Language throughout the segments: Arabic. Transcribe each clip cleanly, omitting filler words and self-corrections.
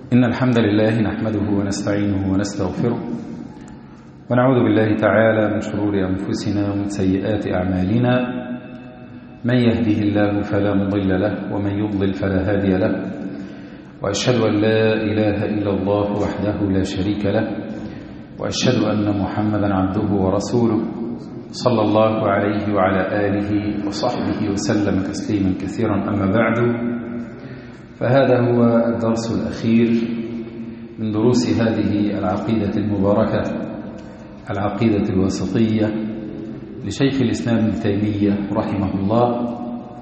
إن الحمد لله نحمده ونستعينه ونستغفره ونعوذ بالله تعالى من شرور أنفسنا ومن سيئات أعمالنا. من يهده الله فلا مضل له ومن يضلل فلا هادي له، وأشهد أن لا إله إلا الله وحده لا شريك له، وأشهد أن محمدا عبده ورسوله صلى الله عليه وعلى آله وصحبه وسلم تسليما كثيرا. أما بعد، فهذا هو الدرس الأخير من دروس هذه العقيدة المباركة، العقيدة الوسطية لشيخ الإسلام ابن تيمية رحمه الله،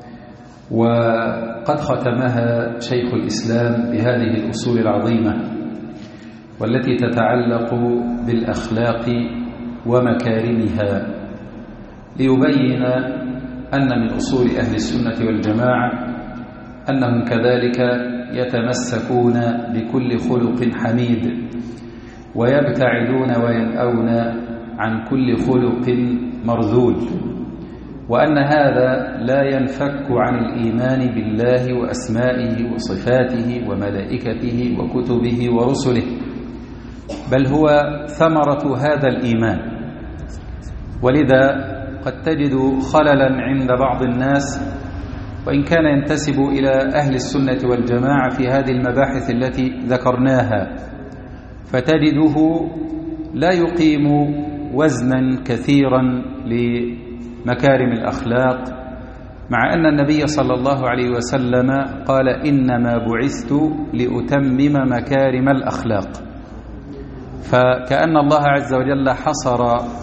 وقد ختمها شيخ الإسلام بهذه الأصول العظيمة والتي تتعلق بالأخلاق ومكارمها، ليبين أن من أصول أهل السنة والجماعة أنهم كذلك يتمسكون بكل خلق حميد، ويبتعدون وينأون عن كل خلق مرذول، وأن هذا لا ينفك عن الإيمان بالله وأسمائه وصفاته وملائكته وكتبه ورسله، بل هو ثمرة هذا الإيمان. ولذا قد تجد خللا عند بعض الناس، وإن كان ينتسب إلى أهل السنة والجماعة في هذه المباحث التي ذكرناها، فتجده لا يقيم وزنا كثيرا لمكارم الأخلاق، مع أن النبي صلى الله عليه وسلم قال: إنما بعثت لأتمم مكارم الأخلاق. فكأن الله عز وجل حصر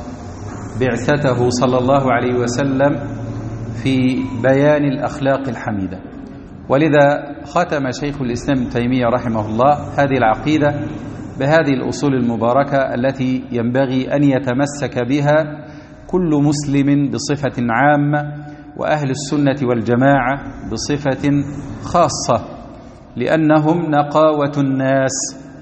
بعثته صلى الله عليه وسلم في بيان الأخلاق الحميدة. ولذا ختم شيخ الإسلام ابن تيمية رحمه الله هذه العقيدة بهذه الأصول المباركة التي ينبغي أن يتمسك بها كل مسلم بصفة عامة، وأهل السنة والجماعة بصفة خاصة، لأنهم نقاوة الناس،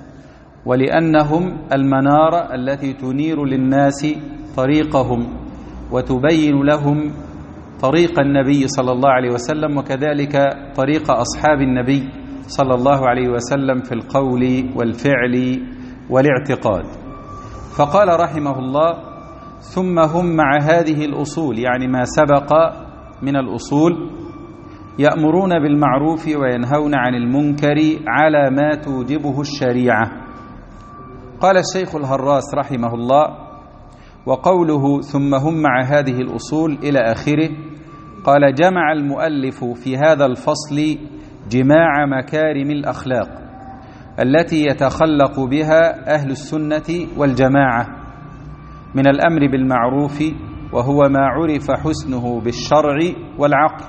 ولأنهم المنارة التي تنير للناس طريقهم وتبين لهم طريق النبي صلى الله عليه وسلم، وكذلك طريق أصحاب النبي صلى الله عليه وسلم في القول والفعل والاعتقاد. فقال رحمه الله: ثم هم مع هذه الأصول، يعني ما سبق من الأصول، يأمرون بالمعروف وينهون عن المنكر على ما توجبه الشريعة. قال الشيخ الهراس رحمه الله: وقوله ثم هم مع هذه الأصول إلى آخره، قال: جمع المؤلف في هذا الفصل جماع مكارم الأخلاق التي يتخلق بها أهل السنة والجماعة، من الأمر بالمعروف وهو ما عرف حسنه بالشرع والعقل،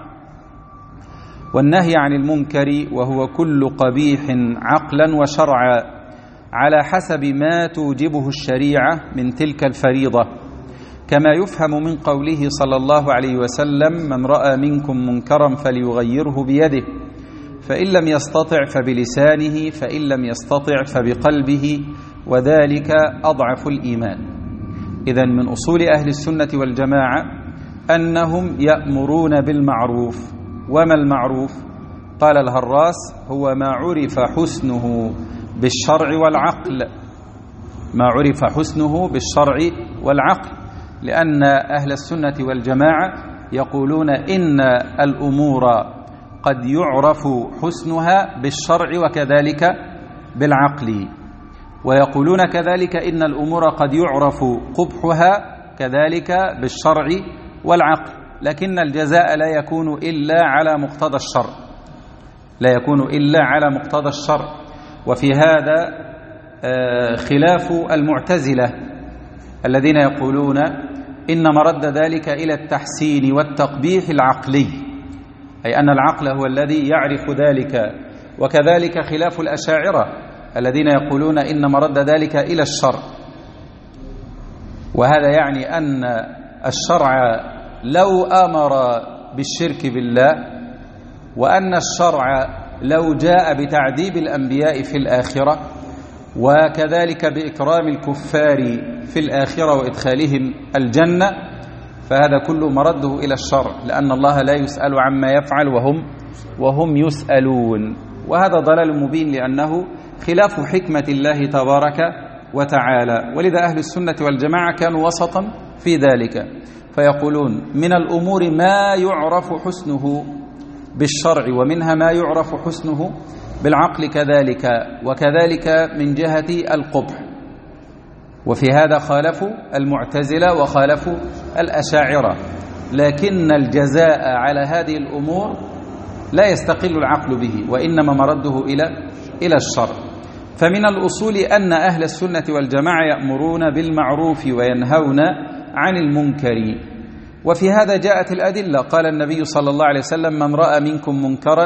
والنهي عن المنكر وهو كل قبيح عقلا وشرعا على حسب ما توجبه الشريعة من تلك الفريضة، كما يفهم من قوله صلى الله عليه وسلم: من رأى منكم منكرا فليغيره بيده، فإن لم يستطع فبلسانه، فإن لم يستطع فبقلبه، وذلك أضعف الإيمان. إذن من أصول أهل السنة والجماعة أنهم يأمرون بالمعروف. وما المعروف؟ قال الهراس: هو ما عرف حسنه بالشرع والعقل، ما عرف حسنه بالشرع والعقل، لأن أهل السنة والجماعة يقولون إن الأمور قد يعرف حسنها بالشرع وكذلك بالعقل، ويقولون كذلك إن الأمور قد يعرف قبحها كذلك بالشرع والعقل، لكن الجزاء لا يكون إلا على مقتضى الشرع، لا يكون إلا على مقتضى الشرع. وفي هذا خلاف المعتزلة الذين يقولون إن مرد ذلك إلى التحسين والتقبيح العقلي، أي أن العقل هو الذي يعرف ذلك، وكذلك خلاف الأشاعرة الذين يقولون إن مرد ذلك إلى الشرع. وهذا يعني أن الشرع لو أمر بالشرك بالله، وأن الشرع لو جاء بتعذيب الأنبياء في الآخرة، وكذلك بإكرام الكفار في الآخرة وإدخالهم الجنة، فهذا كله مرده إلى الشرع، لأن الله لا يسأل عما يفعل وهم يسألون. وهذا ضلال مبين، لأنه خلاف حكمة الله تبارك وتعالى. ولذا أهل السنة والجماعة كانوا وسطا في ذلك، فيقولون من الأمور ما يعرف حسنه بالشرع، ومنها ما يعرف حسنه بالعقل كذلك، وكذلك من جهة القبح. وفي هذا خالفوا المعتزلة وخالفوا الأشاعرة، لكن الجزاء على هذه الأمور لا يستقل العقل به، وإنما مرده إلى الشرع. فمن الأصول أن أهل السنة والجماعة يأمرون بالمعروف وينهون عن المنكر، وفي هذا جاءت الأدلة. قال النبي صلى الله عليه وسلم: من رأى منكم منكرا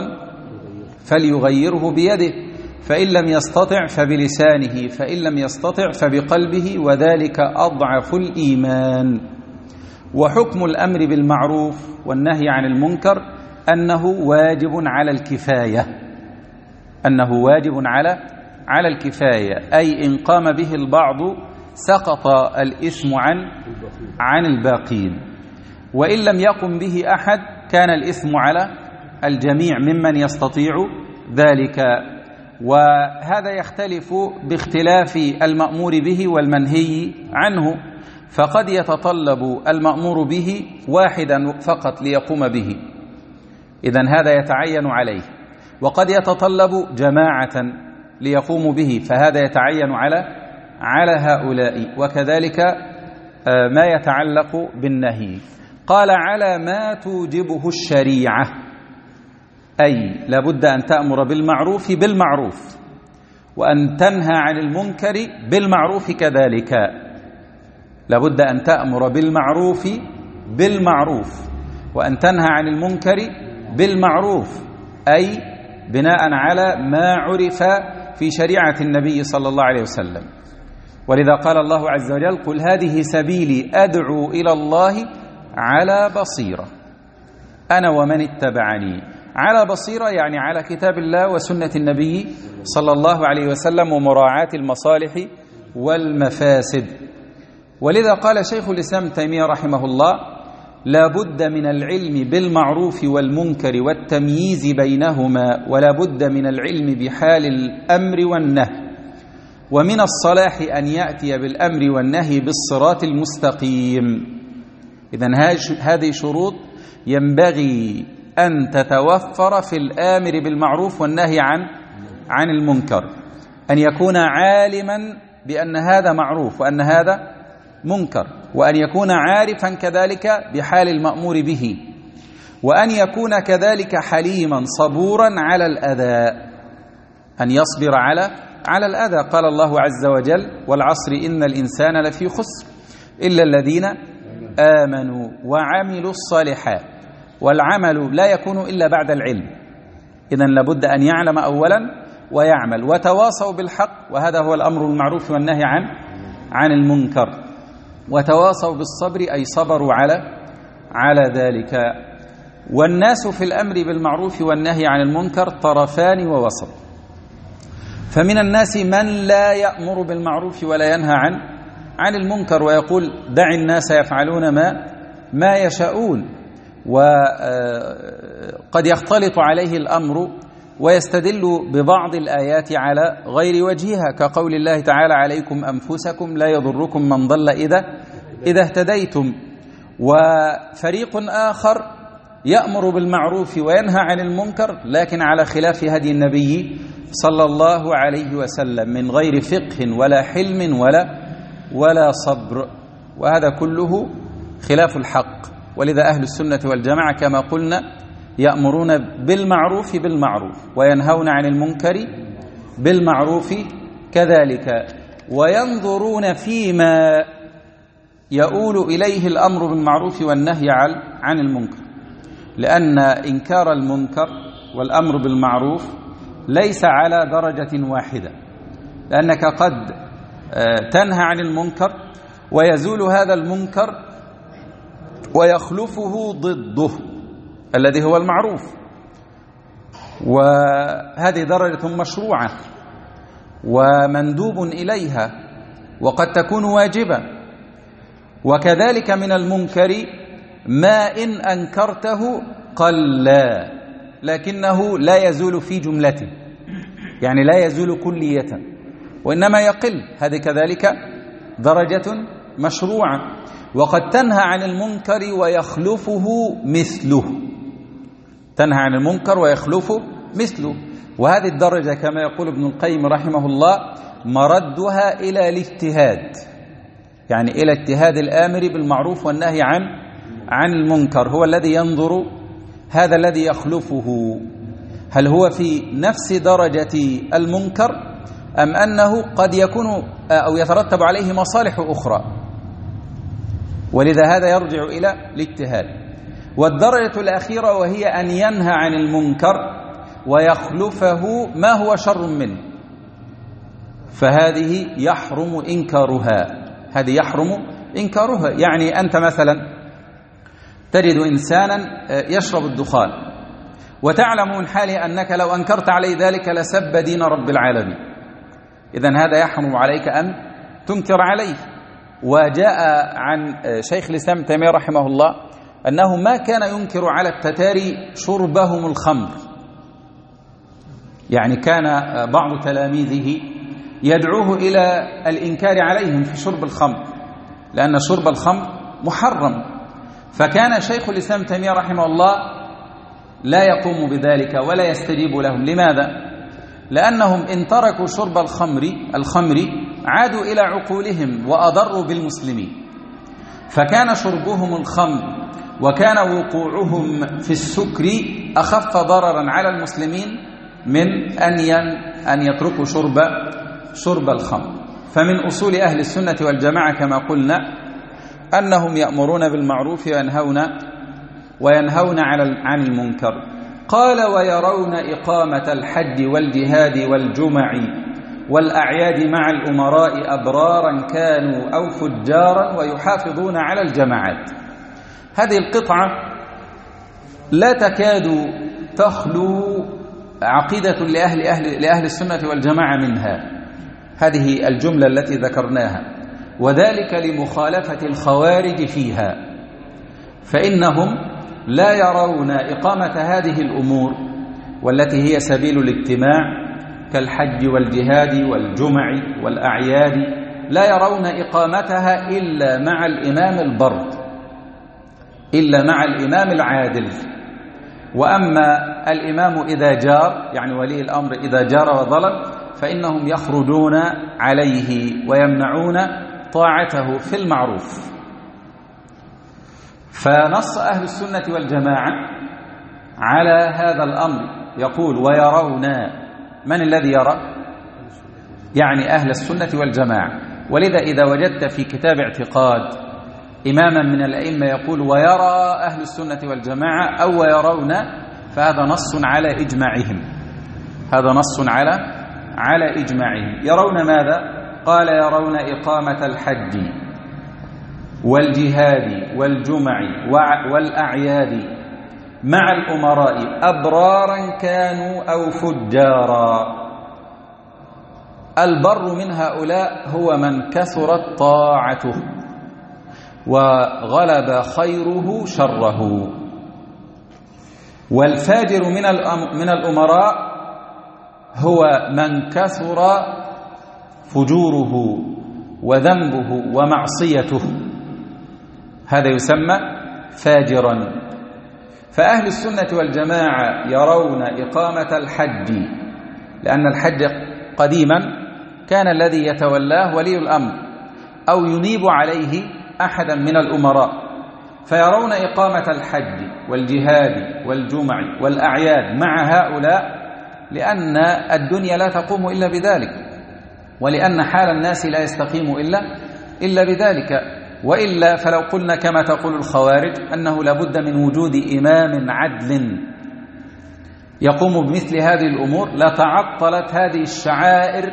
فليغيره بيده، فإن لم يستطع فبلسانه، فإن لم يستطع فبقلبه، وذلك أضعف الإيمان. وحكم الأمر بالمعروف والنهي عن المنكر أنه واجب على الكفاية، أنه واجب على الكفاية، أي إن قام به البعض سقط الإثم عن الباقين، وإن لم يقم به أحد كان الإثم على الجميع ممن يستطيع ذلك. وهذا يختلف باختلاف المأمور به والمنهي عنه، فقد يتطلب المأمور به واحدا فقط ليقوم به، إذن هذا يتعين عليه، وقد يتطلب جماعة ليقوموا به، فهذا يتعين على هؤلاء. وكذلك ما يتعلق بالنهي. قال: على ما توجبه الشريعة، أي لابد أن تأمر بالمعروف بالمعروف، وأن تنهى عن المنكر بالمعروف كذلك. لابد أن تأمر بالمعروف بالمعروف، وأن تنهى عن المنكر بالمعروف، أي بناء على ما عرف في شريعة النبي صلى الله عليه وسلم. ولذا قال الله عز وجل: قل هذه سبيلي أدعو إلى الله على بصيرة أنا ومن اتبعني. على بصيرة يعني على كتاب الله وسنة النبي صلى الله عليه وسلم، ومراعاة المصالح والمفاسد. ولذا قال شيخ الإسلام تيمية رحمه الله: لا بد من العلم بالمعروف والمنكر والتمييز بينهما، ولا بد من العلم بحال الأمر والنهي، ومن الصلاح أن يأتي بالأمر والنهي بالصراط المستقيم. إذن هذه شروط ينبغي أن تتوفر في الآمر بالمعروف والنهي عن المنكر: أن يكون عالما بأن هذا معروف وأن هذا منكر، وأن يكون عارفا كذلك بحال المأمور به، وأن يكون كذلك حليما صبورا على الأذى، أن يصبر على الأذى. قال الله عز وجل: والعصر إن الإنسان لفي خسر إلا الذين آمنوا وعملوا الصالحات. والعمل لا يكون إلا بعد العلم، إذن لابد أن يعلم أولا ويعمل. وتواصوا بالحق، وهذا هو الأمر بالمعروف والنهي عن المنكر. وتواصوا بالصبر، أي صبروا على ذلك. والناس في الأمر بالمعروف والنهي عن المنكر طرفان ووسط. فمن الناس من لا يأمر بالمعروف ولا ينهى عن المنكر، ويقول: دع الناس يفعلون ما يشاءون. وقد يختلط عليه الأمر ويستدل ببعض الآيات على غير وجهها، كقول الله تعالى: عليكم أنفسكم لا يضركم من ضل إذا اهتديتم. وفريق آخر يأمر بالمعروف وينهى عن المنكر، لكن على خلاف هدي النبي صلى الله عليه وسلم، من غير فقه ولا حلم ولا صبر، وهذا كله خلاف الحق. ولذا أهل السنة والجماعة كما قلنا يأمرون بالمعروف بالمعروف، وينهون عن المنكر بالمعروف كذلك، وينظرون فيما يؤول إليه الأمر بالمعروف والنهي عن المنكر، لأن إنكار المنكر والأمر بالمعروف ليس على درجة واحدة، لأنك قد تنهى عن المنكر ويزول هذا المنكر ويخلفه ضده الذي هو المعروف، وهذه درجة مشروعة ومندوب إليها، وقد تكون واجبة. وكذلك من المنكر ما إن أنكرته قل، لكنه لا يزول في جملته، يعني لا يزول كلية، وإنما يقل، هذه كذلك درجة مشروعة. وقد تنهى عن المنكر ويخلفه مثله، تنهى عن المنكر ويخلفه مثله. وهذه الدرجة كما يقول ابن القيم رحمه الله مردها إلى الاجتهاد، يعني إلى اجتهاد الآمر بالمعروف والنهي عن المنكر، هو الذي ينظر هذا الذي يخلفه هل هو في نفس درجة المنكر أم أنه قد يكون أو يترتب عليه مصالح أخرى، ولذا هذا يرجع إلى الاجتهاد. والدرجة الأخيرة وهي أن ينهى عن المنكر ويخلفه ما هو شر منه، فهذه يحرم إنكارها، هذه يحرم إنكارها. يعني أنت مثلا تجد إنسانا يشرب الدخان وتعلم من حاله أنك لو أنكرت عليه ذلك لسب دين رب العالمين، إذن هذا يحرم عليك أن تنكر عليه. وجاء عن شيخ الإسلام ابن تيمية رحمه الله أنه ما كان ينكر على التتاري شربهم الخمر، يعني كان بعض تلاميذه يدعوه إلى الإنكار عليهم في شرب الخمر، لأن شرب الخمر محرم. فكان شيخ الإسلام ابن تيمية رحمه الله لا يقوم بذلك ولا يستجيب لهم. لماذا؟ لأنهم إن تركوا شرب الخمر عادوا إلى عقولهم وأضروا بالمسلمين، فكان شربهم الخمر وكان وقوعهم في السكر أخف ضررا على المسلمين من أن يتركوا شرب الخمر. فمن أصول أهل السنة والجماعة كما قلنا أنهم يأمرون بالمعروف وينهون عن المنكر. قال ويرون إقامة الحج والجهاد والجمع والأعياد مع الأمراء أبرارا كانوا أو فجارا ويحافظون على الجماعات. هذه القطعة لا تكاد تخلو عقيدة لأهل السنة والجماعة منها، هذه الجملة التي ذكرناها، وذلك لمخالفة الخوارج فيها، فإنهم لا يرون إقامة هذه الأمور والتي هي سبيل الاجتماع كالحج والجهاد والجمع والأعياد، لا يرون إقامتها إلا مع الإمام البر، إلا مع الإمام العادل. وأما الإمام إذا جار، يعني ولي الأمر إذا جار وظلم، فإنهم يخرجون عليه ويمنعون طاعته في المعروف. فنص أهل السنة والجماعة على هذا الأمر، يقول ويرون، من الذي يرى؟ يعني أهل السنة والجماعة. ولذا إذا وجدت في كتاب اعتقاد إماما من الأئمة يقول ويرى أهل السنة والجماعة أو ويرون، فهذا نص على إجماعهم، هذا نص على إجماعهم. يرون ماذا؟ قال يرون إقامة الحج والجهاد والجمع والأعياد مع الأمراء أبرارا كانوا أو فجارا. البر من هؤلاء هو من كثرت طاعته وغلب خيره شره، والفاجر من الأمراء هو من كثر فجوره وذنبه ومعصيته، هذا يسمى فاجرا. فأهل السنة والجماعة يرون إقامة الحج، لأن الحج قديما كان الذي يتولاه ولي الأمر أو ينيب عليه أحدا من الأمراء، فيرون إقامة الحج والجهاد والجمع والأعياد مع هؤلاء، لأن الدنيا لا تقوم إلا بذلك، ولأن حال الناس لا يستقيم إلا بذلك. وإلا فلو قلنا كما تقول الخوارج أنه لابد من وجود إمام عدل يقوم بمثل هذه الأمور لتعطلت هذه الشعائر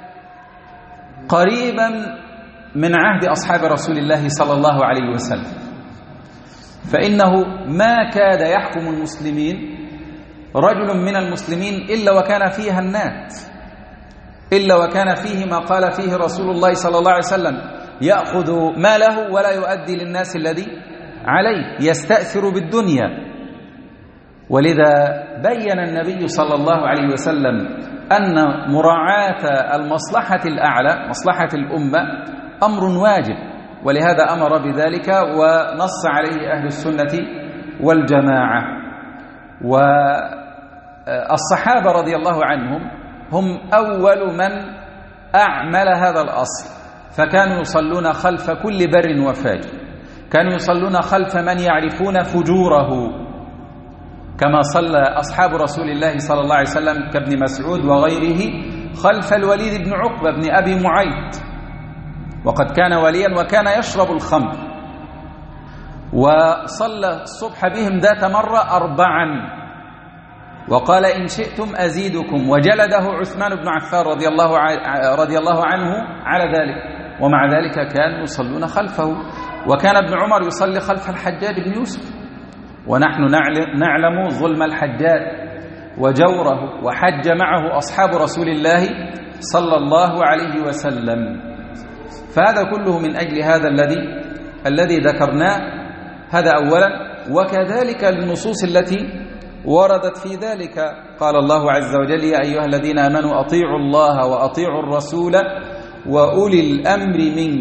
قريبا من عهد أصحاب رسول الله صلى الله عليه وسلم، فإنه ما كاد يحكم المسلمين رجل من المسلمين إلا وكان فيه هنات، إلا وكان فيه ما قال فيه رسول الله صلى الله عليه وسلم: يأخذ ماله ولا يؤدي للناس الذي عليه، يستأثر بالدنيا. ولذا بين النبي صلى الله عليه وسلم أن مراعاة المصلحة الأعلى مصلحة الأمة أمر واجب، ولهذا أمر بذلك ونص عليه أهل السنة والجماعة. والصحابة رضي الله عنهم هم أول من أعمل هذا الأصل، فكانوا يصلون خلف كل بر وفاجر، كانوا يصلون خلف من يعرفون فجوره، كما صلى أصحاب رسول الله صلى الله عليه وسلم كابن مسعود وغيره خلف الوليد بن عقبة بن أبي معيط، وقد كان وليا وكان يشرب الخمر، وصلى الصبح بهم ذات مرة 4 وقال إن شئتم أزيدكم، وجلده عثمان بن عفان رضي الله عنه على ذلك، ومع ذلك كانوا يصلون خلفه. وكان ابن عمر يصلي خلف الحجاج بن يوسف، ونحن نعلم ظلم الحجاج وجوره، وحج معه أصحاب رسول الله صلى الله عليه وسلم. فهذا كله من أجل هذا الذي ذكرناه، هذا أولا. وكذلك النصوص التي وردت في ذلك، قال الله عز وجل يا أيها الذين آمنوا أطيعوا الله وأطيعوا الرسول وأولي الأمر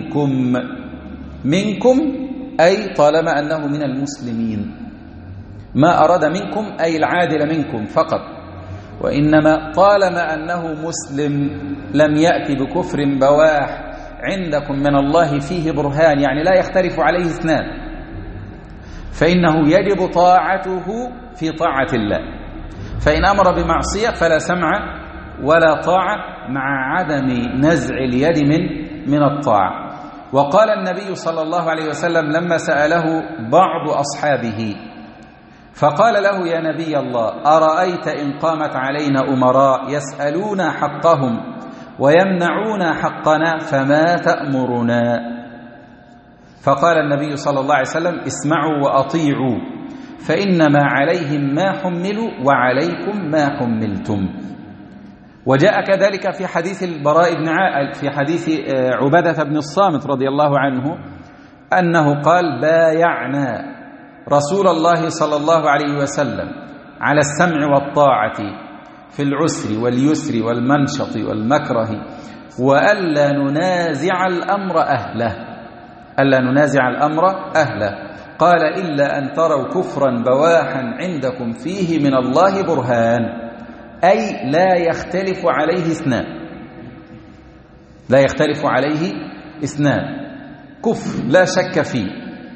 منكم أي طالما أنه من المسلمين، ما أراد منكم أي العادل منكم فقط، وإنما طالما أنه مسلم لم يأتي بكفر بواح عندكم من الله فيه برهان، يعني لا يختلف عليه اثنان، فإنه يجب طاعته في طاعة الله. فإن أمر بمعصية فلا سمع ولا طاعة، مع عدم نزع اليد من الطاعة. وقال النبي صلى الله عليه وسلم لما سأله بعض أصحابه فقال له يا نبي الله أرأيت إن قامت علينا أمراء يسألون حقهم ويمنعون حقنا فما تأمرنا؟ فقال النبي صلى الله عليه وسلم اسمعوا وأطيعوا فإنما عليهم ما حملوا وعليكم ما حملتم. وجاء كذلك في حديث البراء بن في حديث عبادة بن الصامت رضي الله عنه أنه قال بايعنا رسول الله صلى الله عليه وسلم على السمع والطاعة في العسر واليسر والمنشط والمكره وألا ننازع الأمر أهله، ألا ننازع الأمر أهله. قال إلا أن تروا كفرا بواحا عندكم فيه من الله برهان، أي لا يختلف عليه اثنان، لا يختلف عليه اثنان، كفر لا شك فيه،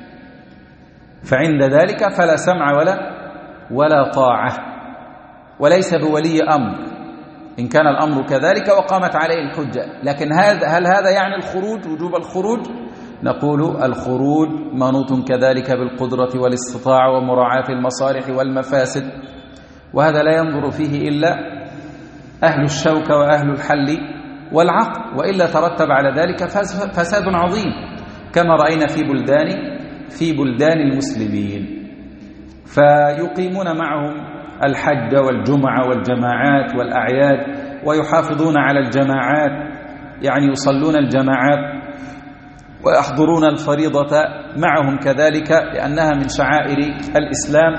فعند ذلك فلا سمع ولا طاعة، وليس بولي أمر إن كان الأمر كذلك وقامت عليه الحجة. لكن هل هذا يعني الخروج، وجوب الخروج؟ نقول الخروج منوط كذلك بالقدرة والاستطاعة ومراعاة المصالح والمفاسد، وهذا لا ينظر فيه إلا أهل الشوكة وأهل الحل والعقل، وإلا ترتب على ذلك فساد عظيم كما رأينا في بلدان المسلمين. فيقيمون معهم الحج والجمعة والجماعات والأعياد، ويحافظون على الجماعات، يعني يصلون الجماعات ويحضرون الفريضة معهم كذلك لأنها من شعائر الإسلام.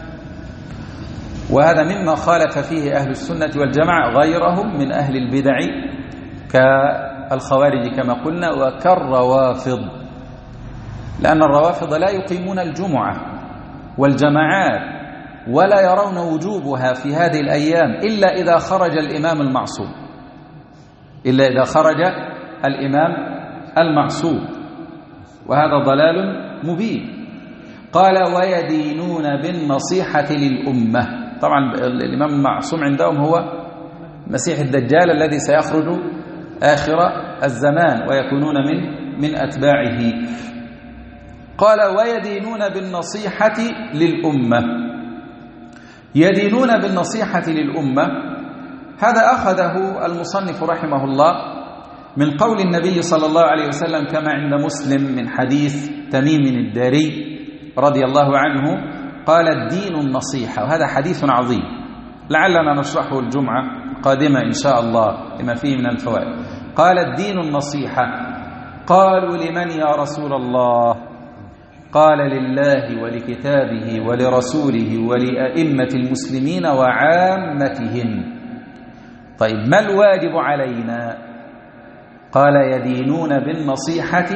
وهذا مما خالف فيه أهل السنة والجماعة غيرهم من أهل البدع كالخوارج كما قلنا وكالروافض، لأن الروافض لا يقيمون الجمعة والجماعات ولا يرون وجوبها في هذه الأيام إلا إذا خرج الإمام المعصوم، إلا إذا خرج الإمام المعصوم، وهذا ضلال مبين. قال ويدينون بالنصيحة للأمة. طبعا الإمام المعصوم عندهم هو مسيح الدجال الذي سيخرج آخر الزمان ويكونون من أتباعه. قال ويدينون بالنصيحة للأمة. يدينون بالنصيحة للأمة، هذا أخذه المصنف رحمه الله من قول النبي صلى الله عليه وسلم كما عند مسلم من حديث تميم الداري رضي الله عنه قال الدين النصيحة، وهذا حديث عظيم لعلنا نشرحه الجمعة قادمة إن شاء الله لما فيه من الفوائد. قال الدين النصيحة. قالوا لمن يا رسول الله؟ قال لله ولكتابه ولرسوله ولأئمة المسلمين وعامتهم. طيب ما الواجب علينا؟ قال يدينون بالنصيحة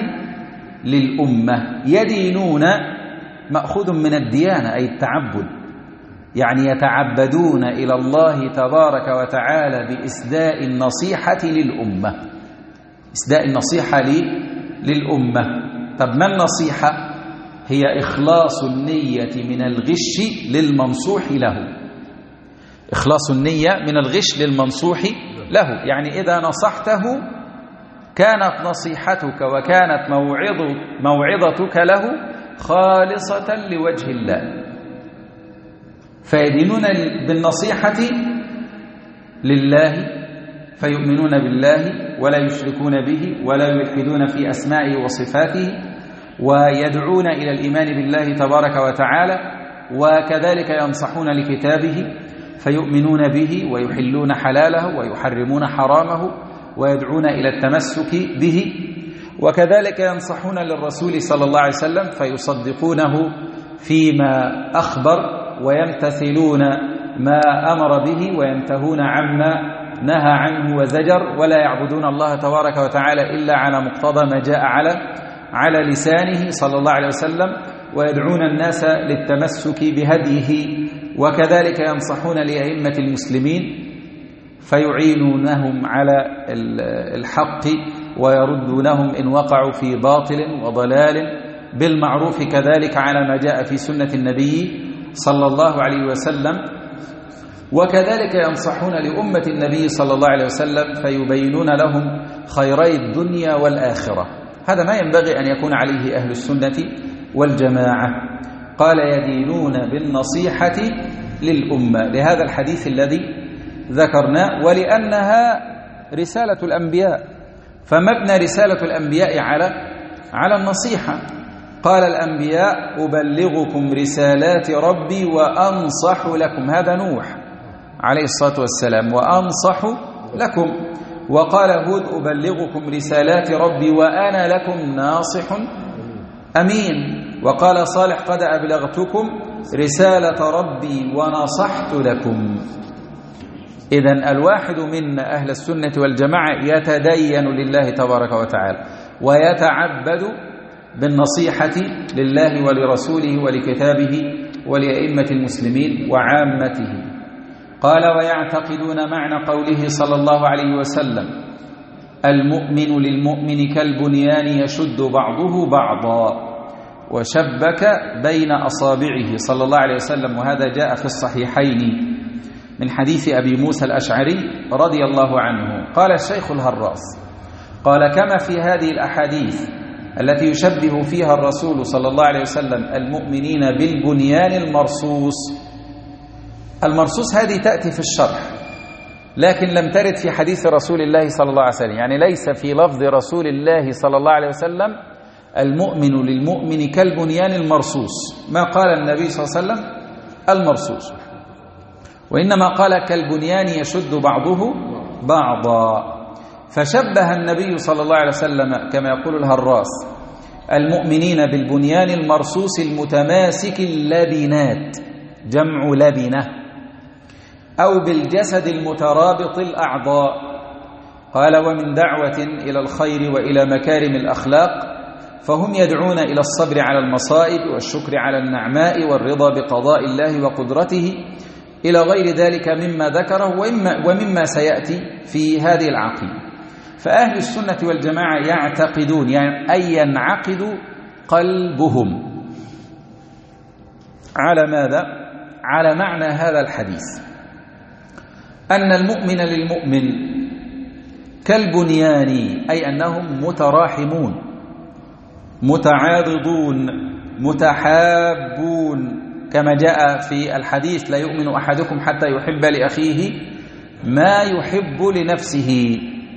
للأمة. يدينون مأخوذ من الديانة أي التعبد، يعني يتعبدون إلى الله تبارك وتعالى بإسداء النصيحة للأمة، إسداء النصيحة للأمة. طب ما النصيحة؟ هي إخلاص النية من الغش للمنصوح له، إخلاص النية من الغش للمنصوح له، يعني إذا نصحته كانت نصيحتك وكانت موعظتك له خالصة لوجه الله. فيدينون بالنصيحة لله، فيؤمنون بالله ولا يشركون به ولا يلحدون في أسمائه وصفاته، ويدعون إلى الإيمان بالله تبارك وتعالى، وكذلك ينصحون لكتابه فيؤمنون به ويحلون حلاله ويحرمون حرامه ويدعون إلى التمسك به، وكذلك ينصحون للرسول صلى الله عليه وسلم فيصدقونه فيما أخبر ويمتثلون ما أمر به وينتهون عما نهى عنه وزجر، ولا يعبدون الله تبارك وتعالى إلا على مقتضى ما جاء على لسانه صلى الله عليه وسلم، ويدعون الناس للتمسك بهديه، وكذلك ينصحون لأئمة المسلمين فيعينونهم على الحق ويردونهم إن وقعوا في باطل وضلال بالمعروف، كذلك على ما جاء في سنة النبي صلى الله عليه وسلم، وكذلك ينصحون لأمة النبي صلى الله عليه وسلم فيبينون لهم خيري الدنيا والآخرة. هذا ما ينبغي أن يكون عليه أهل السنة والجماعة. قال يدينون بالنصيحة للأمة، لهذا الحديث الذي ذكرناه، ولأنها رسالة الأنبياء، فمبنى رسالة الأنبياء على النصيحة. قال الأنبياء أبلغكم رسالات ربي وأنصح لكم، هذا نوح عليه الصلاة والسلام، وأنصح لكم. وقال هود أبلغكم رسالات ربي وأنا لكم ناصح أمين. وقال صالح قد أبلغتكم رسالة ربي ونصحت لكم. إذن الواحد منا أهل السنة والجماعة يتدين لله تبارك وتعالى ويتعبد بالنصيحة لله ولرسوله ولكتابه ولأئمة المسلمين وعامته. قال ويعتقدون معنى قوله صلى الله عليه وسلم المؤمن للمؤمن كالبنيان يشد بعضه بعضا، وشبك بين أصابعه صلى الله عليه وسلم، وهذا جاء في الصحيحين من حديث أبي موسى الأشعري رضي الله عنه. قال الشيخ الهراس قال كما في هذه الأحاديث التي يشبه فيها الرسول صلى الله عليه وسلم المؤمنين بالبنيان المرصوص. المرصوص هذه تأتي في الشرح، لكن لم ترد في حديث رسول الله صلى الله عليه وسلم، يعني ليس في لفظ رسول الله صلى الله عليه وسلم المؤمن للمؤمن كالبنيان المرصوص، ما قال النبي صلى الله عليه وسلم المرصوص، وإنما قال كالبنيان يشد بعضه بعضا. فشبه النبي صلى الله عليه وسلم كما يقول الهراس المؤمنين بالبنيان المرصوص المتماسك اللبنات، جمع لبنة، أو بالجسد المترابط الأعضاء. قال ومن دعوة إلى الخير وإلى مكارم الأخلاق فهم يدعون إلى الصبر على المصائب والشكر على النعماء والرضا بقضاء الله وقدرته إلى غير ذلك مما ذكره ومما سيأتي في هذه العقيدة. فأهل السنة والجماعة يعتقدون، يعني أي ينعقد قلبهم على ماذا؟ على معنى هذا الحديث، أن المؤمن للمؤمن كالبنيان، أي أنهم متراحمون متعاضدون متحابون، كما جاء في الحديث لا يؤمن أحدكم حتى يحب لأخيه ما يحب لنفسه.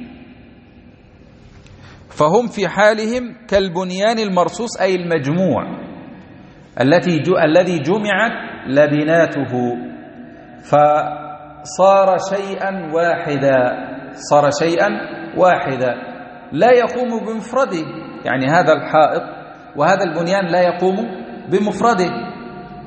فهم في حالهم كالبنيان المرصوص، أي المجموع الذي جمعت لبناته فصار شيئا واحدا، صار شيئا واحدا لا يقوم بمفرده، يعني هذا الحائط وهذا البنيان لا يقوم بمفرده.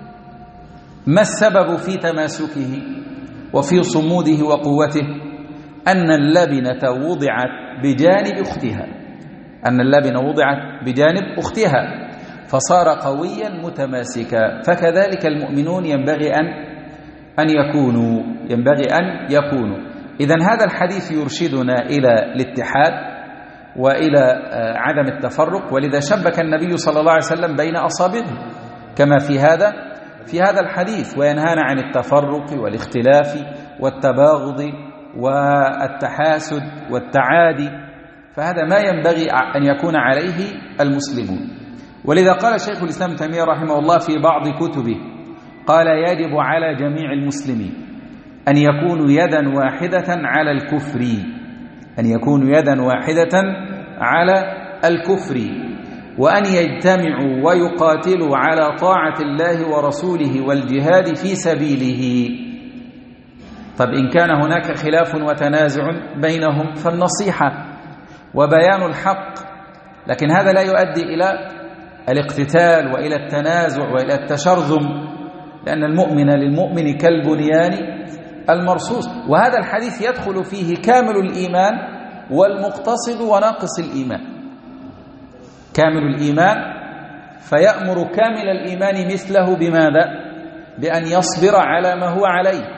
ما السبب في تماسكه وفي صموده وقوته؟ أن اللبنة وضعت بجانب أختها، أن اللبنة وضعت بجانب أختها فصار قويا متماسكا، فكذلك المؤمنون ينبغي أن يكونوا. إذن هذا الحديث يرشدنا إلى الاتحاد وإلى عدم التفرق، ولذا شبك النبي صلى الله عليه وسلم بين أصابعه كما في هذا الحديث، وينهانا عن التفرق والاختلاف والتباغض والتحاسد والتعادي، فهذا ما ينبغي أن يكون عليه المسلمون. ولذا قال شيخ الإسلام ابن تيمية رحمه الله في بعض كتبه، قال: يجب على جميع المسلمين أن يكونوا يدا واحدة على الكفر، أن يكونوا يدا واحدة على الكفر، وأن يجتمعوا ويقاتلوا على طاعة الله ورسوله والجهاد في سبيله. طب إن كان هناك خلاف وتنازع بينهم فالنصيحة وبيان الحق، لكن هذا لا يؤدي إلى الاقتتال وإلى التنازع وإلى التشرذم، لأن المؤمن للمؤمن كالبنيان المرصوص. وهذا الحديث يدخل فيه كامل الإيمان والمقتصد وناقص الإيمان. كامل الإيمان فيأمر كامل الإيمان مثله بماذا؟ بأن يصبر على ما هو عليه،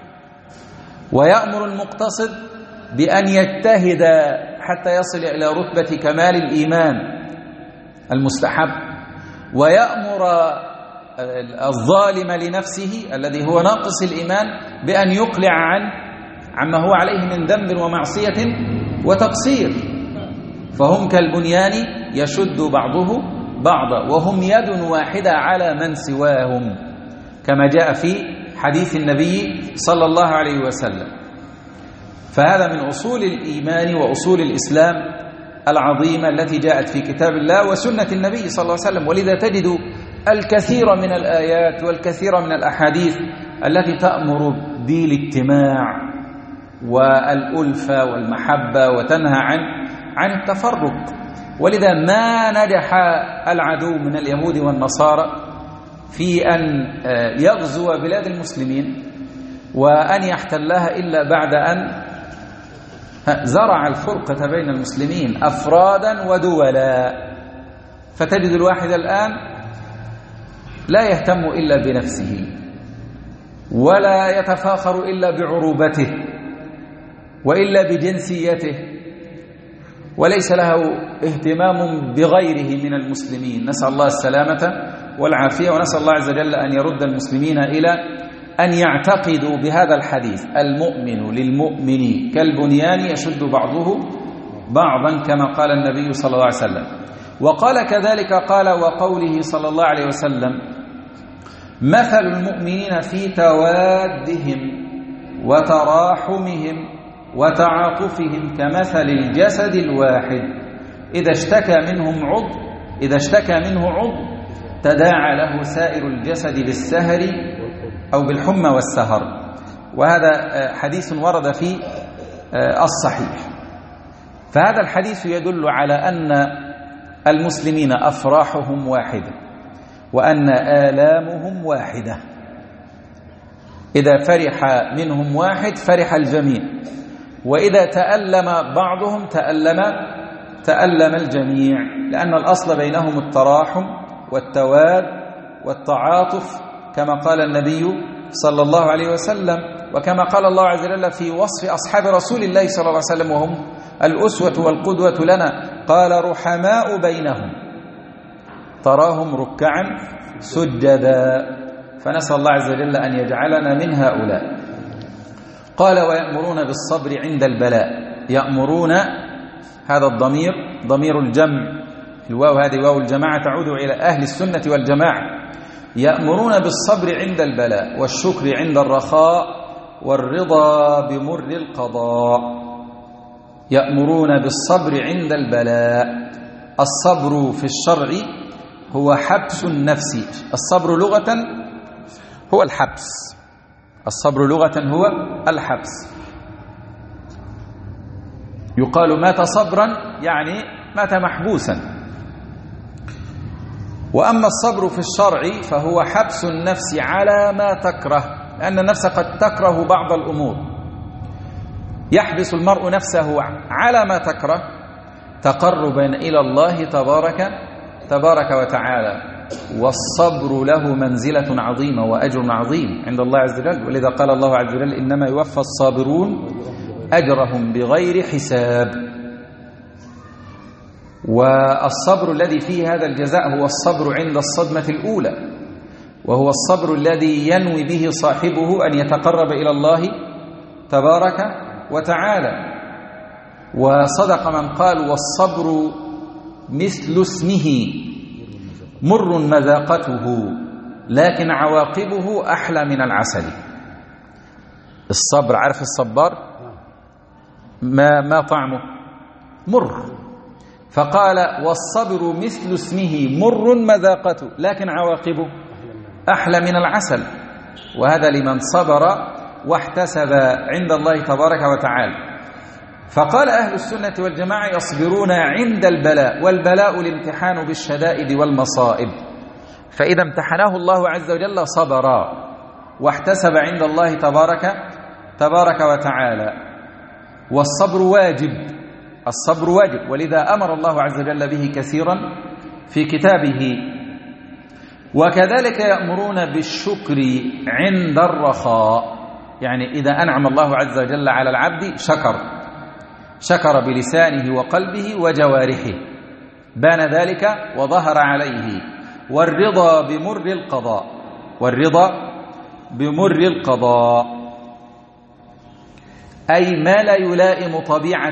ويأمر المقتصد بأن يجتهد حتى يصل إلى رتبة كمال الإيمان المستحب، ويأمر الظالم لنفسه الذي هو ناقص الإيمان بأن يقلع عما هو عليه من ذنب ومعصية وتقصير. فهم كالبنيان يشد بعضه بعضا، وهم يد واحدة على من سواهم، كما جاء في حديث النبي صلى الله عليه وسلم. فهذا من أصول الإيمان وأصول الإسلام العظيمة التي جاءت في كتاب الله وسنة النبي صلى الله عليه وسلم. ولذا تجد الكثير من الآيات والكثير من الأحاديث التي تأمر بالاجتماع والألفة والمحبة وتنهى عن التفرق. ولذا ما نجح العدو من اليهود والنصارى في أن يغزو بلاد المسلمين وأن يحتلها إلا بعد أن زرع الفرقة بين المسلمين أفرادا ودولا. فتجد الواحد الآن لا يهتم إلا بنفسه، ولا يتفاخر إلا بعروبته وإلا بجنسيته، وليس له اهتمام بغيره من المسلمين. نسأل الله السلامة والعافية، ونسأل الله عز وجل أن يرد المسلمين إلى أن يعتقدوا بهذا الحديث: المؤمن للمؤمن كالبنيان يشد بعضه بعضا، كما قال النبي صلى الله عليه وسلم. وقال كذلك قال: وقوله صلى الله عليه وسلم: مثل المؤمنين في توادهم وتراحمهم وتعاطفهم كمثل الجسد الواحد إذا اشتكى منه عضو تداعى له سائر الجسد بالسهر أو بالحمى والسهر. وهذا حديث ورد في الصحيح. فهذا الحديث يدل على أن المسلمين أفراحهم واحدة، وأن آلامهم واحدة. إذا فرح منهم واحد فرح الجميع، وإذا تألم بعضهم تألم الجميع، لأن الأصل بينهم التراحم والتواد والتعاطف، كما قال النبي صلى الله عليه وسلم، وكما قال الله عز وجل في وصف أصحاب رسول الله صلى الله عليه وسلم وهم الأسوة والقدوة لنا: قال: رحماء بينهم تراهم ركعا سجدا. فنسأل الله عز وجل أن يجعلنا من هؤلاء. قال: ويأمرون بالصبر عند البلاء. يأمرون، هذا الضمير ضمير الجمع، الواو هذه واو الجماعة تعود إلى أهل السنة والجماعة. يأمرون بالصبر عند البلاء والشكر عند الرخاء والرضا بمر القضاء. يأمرون بالصبر عند البلاء. الصبر في الشرع هو حبس النفس. الصبر لغة هو الحبس. الصبر لغة هو الحبس. يقال مات صبرا يعني مات محبوسا. وأما الصبر في الشرع فهو حبس النفس على ما تكره، لأن النفس قد تكره بعض الأمور، يحبس المرء نفسه على ما تكره تقربا إلى الله تبارك وتعالى. والصبر له منزلة عظيمة وأجر عظيم عند الله عز وجل، ولذا قال الله عز وجل: إنما يوفى الصابرون أجرهم بغير حساب. والصبر الذي فيه هذا الجزاء هو الصبر عند الصدمة الأولى، وهو الصبر الذي ينوي به صاحبه أن يتقرب إلى الله تبارك وتعالى. وصدق من قال: والصبر مثل اسمه مر مذاقته لكن عواقبه أحلى من العسل. الصبر، عارف الصبار ما طعمه؟ مر. فقال: والصبر مثل اسمه مر مذاقته لكن عواقبه أحلى من العسل. وهذا لمن صبر واحتسب عند الله تبارك وتعالى. فقال أهل السنة والجماعة: يصبرون عند البلاء، والبلاء الامتحان بالشدائد والمصائب. فإذا امتحناه الله عز وجل صبر واحتسب عند الله تبارك وتعالى. والصبر واجب، الصبر واجب، ولذا أمر الله عز وجل به كثيرا في كتابه. وكذلك يأمرون بالشكر عند الرخاء، يعني إذا أنعم الله عز وجل على العبد شكر بلسانه وقلبه وجوارحه، بان ذلك وظهر عليه. والرضا بمر القضاء أي ما لا يلائم طبيعة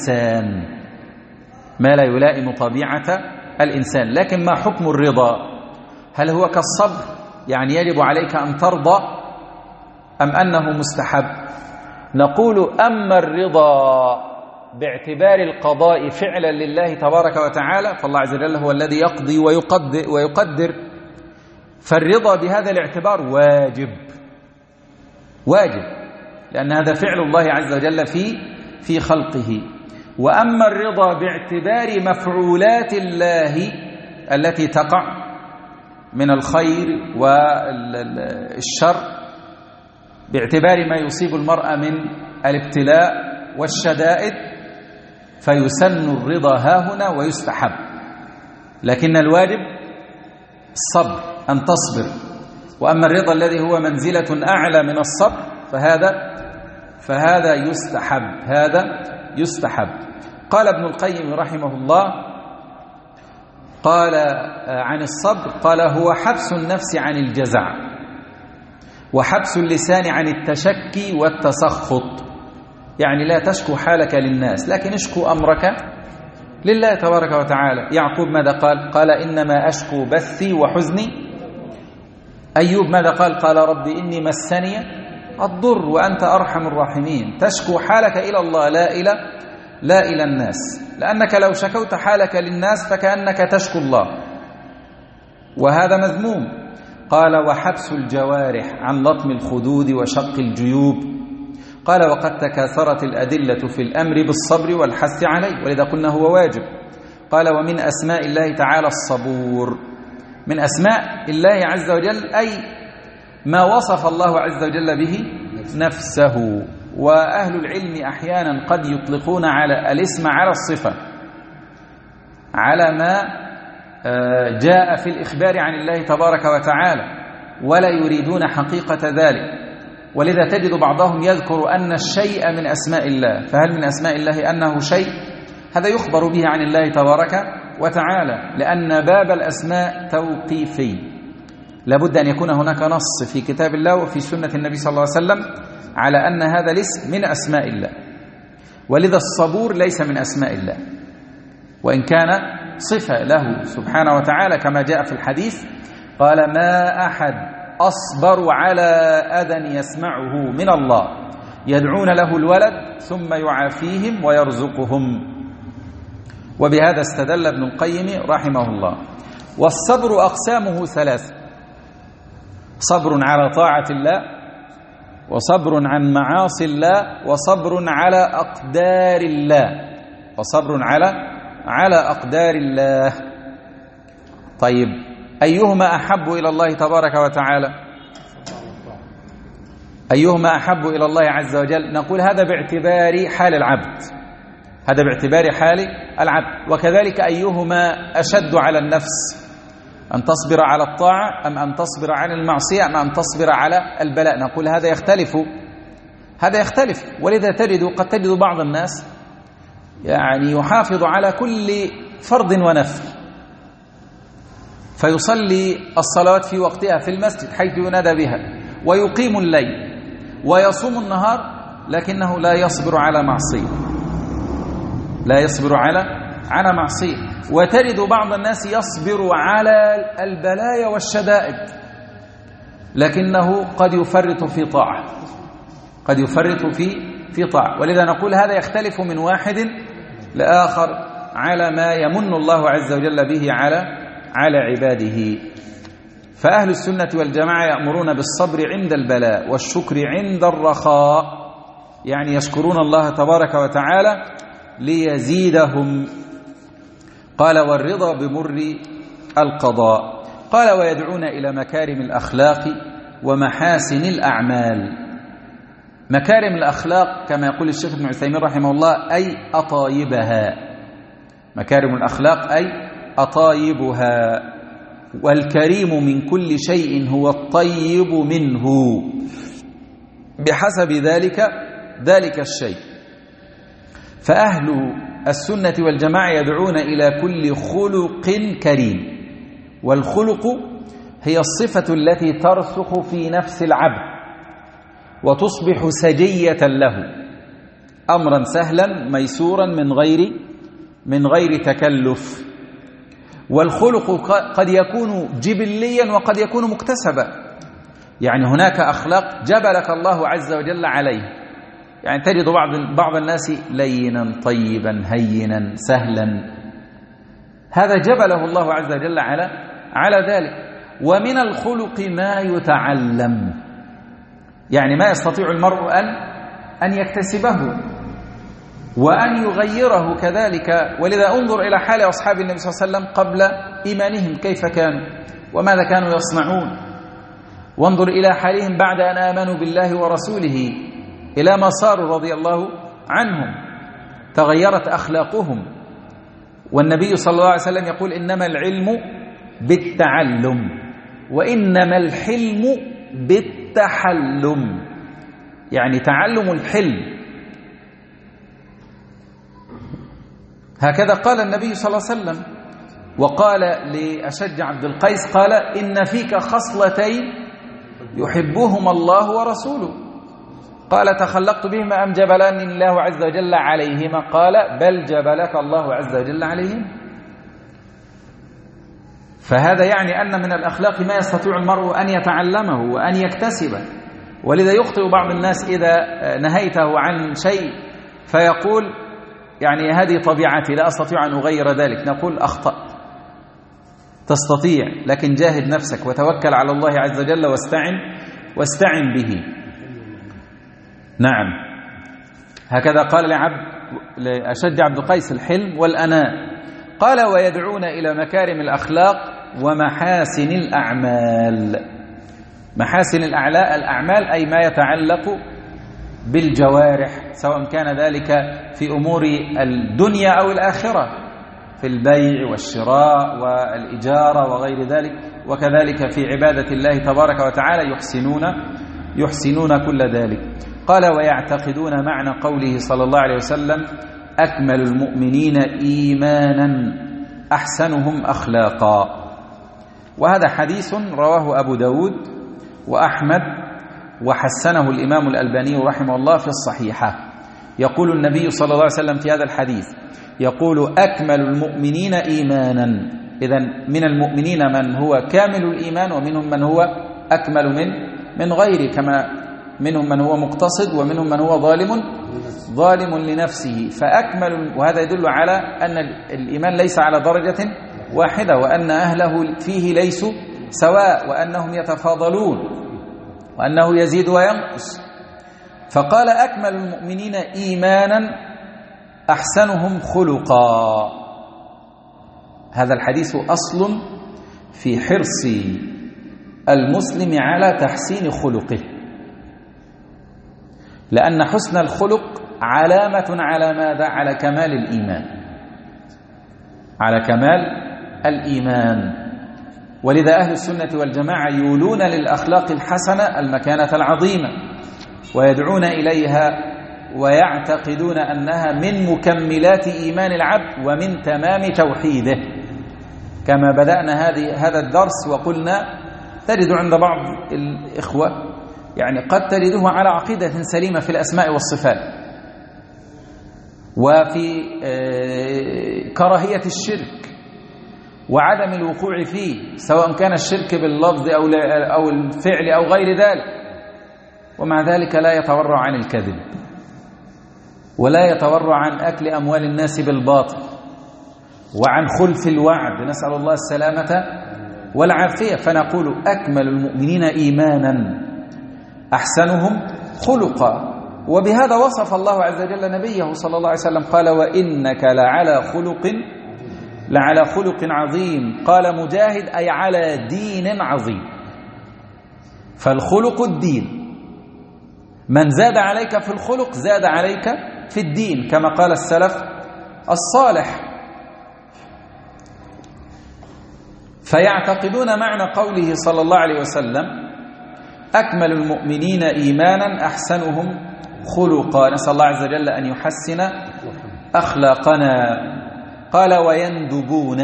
الإنسان. لكن ما حكم الرضا؟ هل هو كالصبر، يعني يجب عليك أن ترضى، أم أنه مستحب؟ نقول: أما الرضا باعتبار القضاء فعلا لله تبارك وتعالى، فالله عز وجل هو الذي يقضي ويقدر، فالرضا بهذا الاعتبار واجب، لأن هذا فعل الله عز وجل في خلقه. وأما الرضا باعتبار مفعولات الله التي تقع من الخير والشر، باعتبار ما يصيب المرء من الابتلاء والشدائد، فيسن الرضا هاهنا ويستحب. لكن الواجب الصبر، أن تصبر. وأما الرضا الذي هو منزلة أعلى من الصبر فهذا يستحب. قال ابن القيم رحمه الله، قال عن الصبر، قال: هو حبس النفس عن الجزع، وحبس اللسان عن التشكي والتسخط. يعني لا تشكو حالك للناس، لكن اشكو أمرك لله تبارك وتعالى. يعقوب ماذا قال؟ قال: إنما أشكو بثي وحزني. أيوب ماذا قال؟ قال: ربي إني مسني الضر وأنت أرحم الراحمين. تشكو حالك إلى الله لا إلى الناس، لأنك لو شكوت حالك للناس فكأنك تشكو الله، وهذا مذموم. قال: وحبس الجوارح عن لطم الخدود وشق الجيوب. قال: وقد تكاثرت الأدلة في الأمر بالصبر والحث عليه، ولذا قلنا هو واجب. قال: ومن أسماء الله تعالى الصبور. من أسماء الله عز وجل أي ما وصف الله عز وجل به نفسه. وأهل العلم أحيانا قد يطلقون على الاسم على الصفة، على ما جاء في الإخبار عن الله تبارك وتعالى، ولا يريدون حقيقة ذلك. ولذا تجد بعضهم يذكر أن الشيء من أسماء الله. فهل من أسماء الله أنه شيء؟ هذا يخبر به عن الله تبارك وتعالى، لأن باب الأسماء توقيفي، لابد أن يكون هناك نص في كتاب الله وفي سنة النبي صلى الله عليه وسلم على أن هذا الاسم من أسماء الله. ولذا الصبور ليس من أسماء الله، وإن كان صفة له سبحانه وتعالى، كما جاء في الحديث: قال: ما أحد أصبر على أذى يسمعه من الله، يدعون له الولد ثم يعافيهم ويرزقهم. وبهذا استدل ابن القيم رحمه الله. والصبر أقسامه ثلاث: صبر على طاعة الله، وصبر عن معاصي الله، وصبر على أقدار الله. طيب، أيهما أحب إلى الله تبارك وتعالى؟ أيهما أحب إلى الله عز وجل؟ نقول هذا باعتبار حال العبد، هذا باعتبار حال العبد. وكذلك أيهما أشد على النفس، أن تصبر على الطاعة أم أن تصبر عن المعصية أم أن تصبر على البلاء؟ نقول هذا يختلف، هذا يختلف. ولذا قد تجد بعض الناس يعني يحافظ على كل فرض ونفل، فيصلي الصلوات في وقتها في المسجد حيث ينادى بها، ويقيم الليل ويصوم النهار، لكنه لا يصبر على معصية، لا يصبر على معصية. وتجد بعض الناس يصبر على البلايا والشدائد، لكنه قد يفرط في طاعة، قد يفرط في طاعة. ولذا نقول هذا يختلف من واحد لآخر على ما يمن الله عز وجل به على عباده. فأهل السنة والجماعة يأمرون بالصبر عند البلاء والشكر عند الرخاء، يعني يشكرون الله تبارك وتعالى ليزيدهم. قال والرضا بمر القضاء. قال ويدعون إلى مكارم الأخلاق ومحاسن الأعمال. مكارم الأخلاق كما يقول الشيخ ابن عثيمين رحمه الله أي أطايبها، مكارم الأخلاق أي أطايبها. والكريم من كل شيء هو الطيب منه بحسب ذلك الشيء. فأهل السنة والجماعة يدعون إلى كل خلق كريم، والخلق هي الصفة التي ترسخ في نفس العبد وتصبح سجية له، أمرا سهلا ميسورا من غير تكلف. والخلق قد يكون جبليا وقد يكون مكتسبا، يعني هناك أخلاق جبلك الله عز وجل عليه، يعني تجد بعض الناس لينا طيبا هينا سهلا، هذا جبله الله عز وجل على ذلك. ومن الخلق ما يتعلم، يعني ما يستطيع المرء أن يكتسبه وأن يغيره كذلك. ولذا انظر إلى حال أصحاب النبي صلى الله عليه وسلم قبل إيمانهم كيف كانوا وماذا كانوا يصنعون، وانظر إلى حالهم بعد أن آمنوا بالله ورسوله إلى ما صاروا رضي الله عنهم، تغيرت أخلاقهم. والنبي صلى الله عليه وسلم يقول إنما العلم بالتعلم وإنما الحلم بالتحلم، يعني تعلم الحلم. هكذا قال النبي صلى الله عليه وسلم. وقال لأشج عبد القيس قال إن فيك خصلتين يحبهما الله ورسوله. قال تخلقت بهما أم جبلني الله عز وجل عليهما؟ قال بل جبلك الله عز وجل عليهما. فهذا يعني أن من الأخلاق ما يستطيع المرء أن يتعلمه وأن يكتسبه. ولذا يخطئ بعض الناس إذا نهيته عن شيء فيقول يعني هذه طبيعتي لا أستطيع أن أغير ذلك. نقول أخطأت، تستطيع، لكن جاهد نفسك وتوكل على الله عز وجل واستعن به. نعم، هكذا قال لأشج عبد القيس الحلم والأناء. قال ويدعون إلى مكارم الأخلاق ومحاسن الأعمال. محاسن الأعمال أي ما يتعلق بالجوارح، سواء كان ذلك في أمور الدنيا أو الآخرة، في البيع والشراء والإجارة وغير ذلك، وكذلك في عبادة الله تبارك وتعالى يحسنون كل ذلك. قال ويعتقدون معنى قوله صلى الله عليه وسلم أكمل المؤمنين إيمانا أحسنهم أخلاقا. وهذا حديث رواه أبو داود وأحمد وحسنه الإمام الألباني رحمه الله في الصحيحة. يقول النبي صلى الله عليه وسلم في هذا الحديث، يقول أكمل المؤمنين إيمانا. إذن من المؤمنين من هو كامل الإيمان، ومنهم من هو أكمل من غيره، كما منهم من هو مقتصد ومنهم من هو ظالم لنفسه. فأكمل، وهذا يدل على أن الإيمان ليس على درجة واحدة، وأن أهله فيه ليسوا سواء، وأنهم يتفاضلون، وأنه يزيد وينقص. فقال أكمل المؤمنين إيمانا أحسنهم خلقا. هذا الحديث أصل في حرص المسلم على تحسين خلقه، لأن حسن الخلق علامة على ماذا؟ على كمال الإيمان، على كمال الإيمان. ولذا أهل السنة والجماعة يولون للأخلاق الحسنة المكانة العظيمة ويدعون إليها ويعتقدون أنها من مكملات إيمان العبد ومن تمام توحيده. كما بدأنا هذا الدرس وقلنا تجد عند بعض الإخوة يعني قد تجده على عقيدة سليمة في الأسماء والصفات وفي كراهية الشرك وعدم الوقوع فيه، سواء كان الشرك باللفظ أو الفعل أو غير ذلك، ومع ذلك لا يتورع عن الكذب ولا يتورع عن أكل أموال الناس بالباطل وعن خلف الوعد، نسأل الله السلامة والعافية. فنقول أكمل المؤمنين إيمانا أحسنهم خلقا، وبهذا وصف الله عز وجل نبيه صلى الله عليه وسلم، قال وإنك لعلى خلق عظيم. قال مجاهد أي على دين عظيم. فالخلق الدين، من زاد عليك في الخلق زاد عليك في الدين، كما قال السلف الصالح. فيعتقدون معنى قوله صلى الله عليه وسلم أكمل المؤمنين إيمانا أحسنهم خلقا. نسأل الله عز وجل أن يحسن أخلاقنا. قال ويندبون.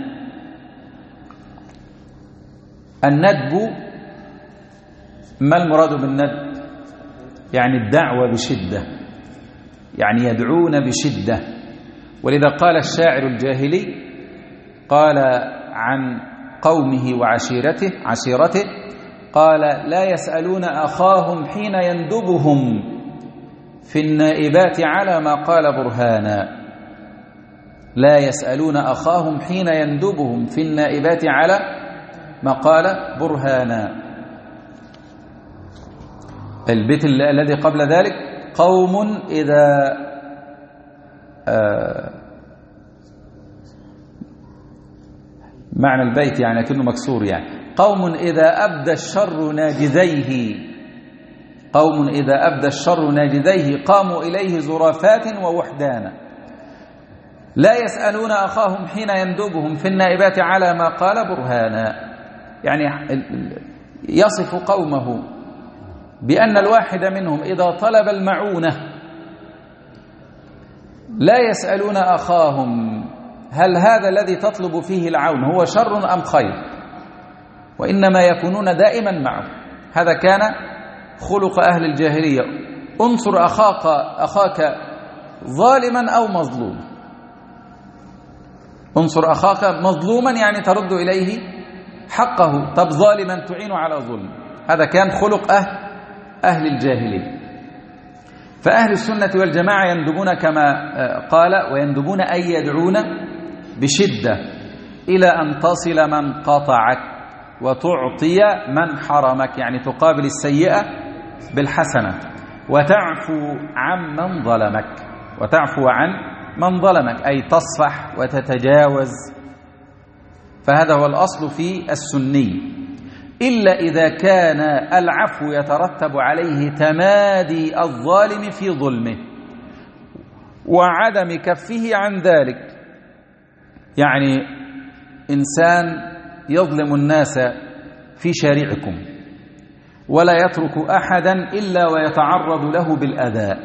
الندب، ما المراد بالندب؟ يعني الدعوة بشدة، يعني يدعون بشدة. ولذا قال الشاعر الجاهلي، قال عن قومه وعشيرته قال لا يسألون أخاهم حين يندبهم في النائبات على ما قال برهانا. لا يسألون أخاهم حين يندبهم في النائبات على ما قال برهانا. البيت الذي قبل ذلك قوم إذا معنى البيت يعني كأنه مكسور، يعني قوم إذا أبدى الشر ناجذيه، قوم إذا أبدى الشر ناجذيه قاموا إليه زرافات ووحدانا. لا يسألون أخاهم حين يندبهم في النائبات على ما قال برهانا، يعني يصف قومه بأن الواحد منهم إذا طلب المعونة لا يسألون أخاهم هل هذا الذي تطلب فيه العون هو شر أم خير، وإنما يكونون دائما معه. هذا كان خلق أهل الجاهلية. انصر أخاك ظالما أو مظلوما، انصر أخاك مظلوما يعني ترد إليه حقه، طب ظالما تعين على ظلم. هذا كان خلق أهل الجاهلية. فأهل السنة والجماعة يندبون كما قال، ويندبون أي يدعون بشدة إلى أن تصل من قطعك وتعطي من حرمك، يعني تقابل السيئة بالحسنة وتعفو عن من ظلمك، أي تصفح وتتجاوز. فهذا هو الأصل في السني، إلا إذا كان العفو يترتب عليه تمادي الظالم في ظلمه وعدم كفه عن ذلك. يعني إنسان يظلم الناس في شارعكم ولا يترك أحدا إلا ويتعرض له بالأذى،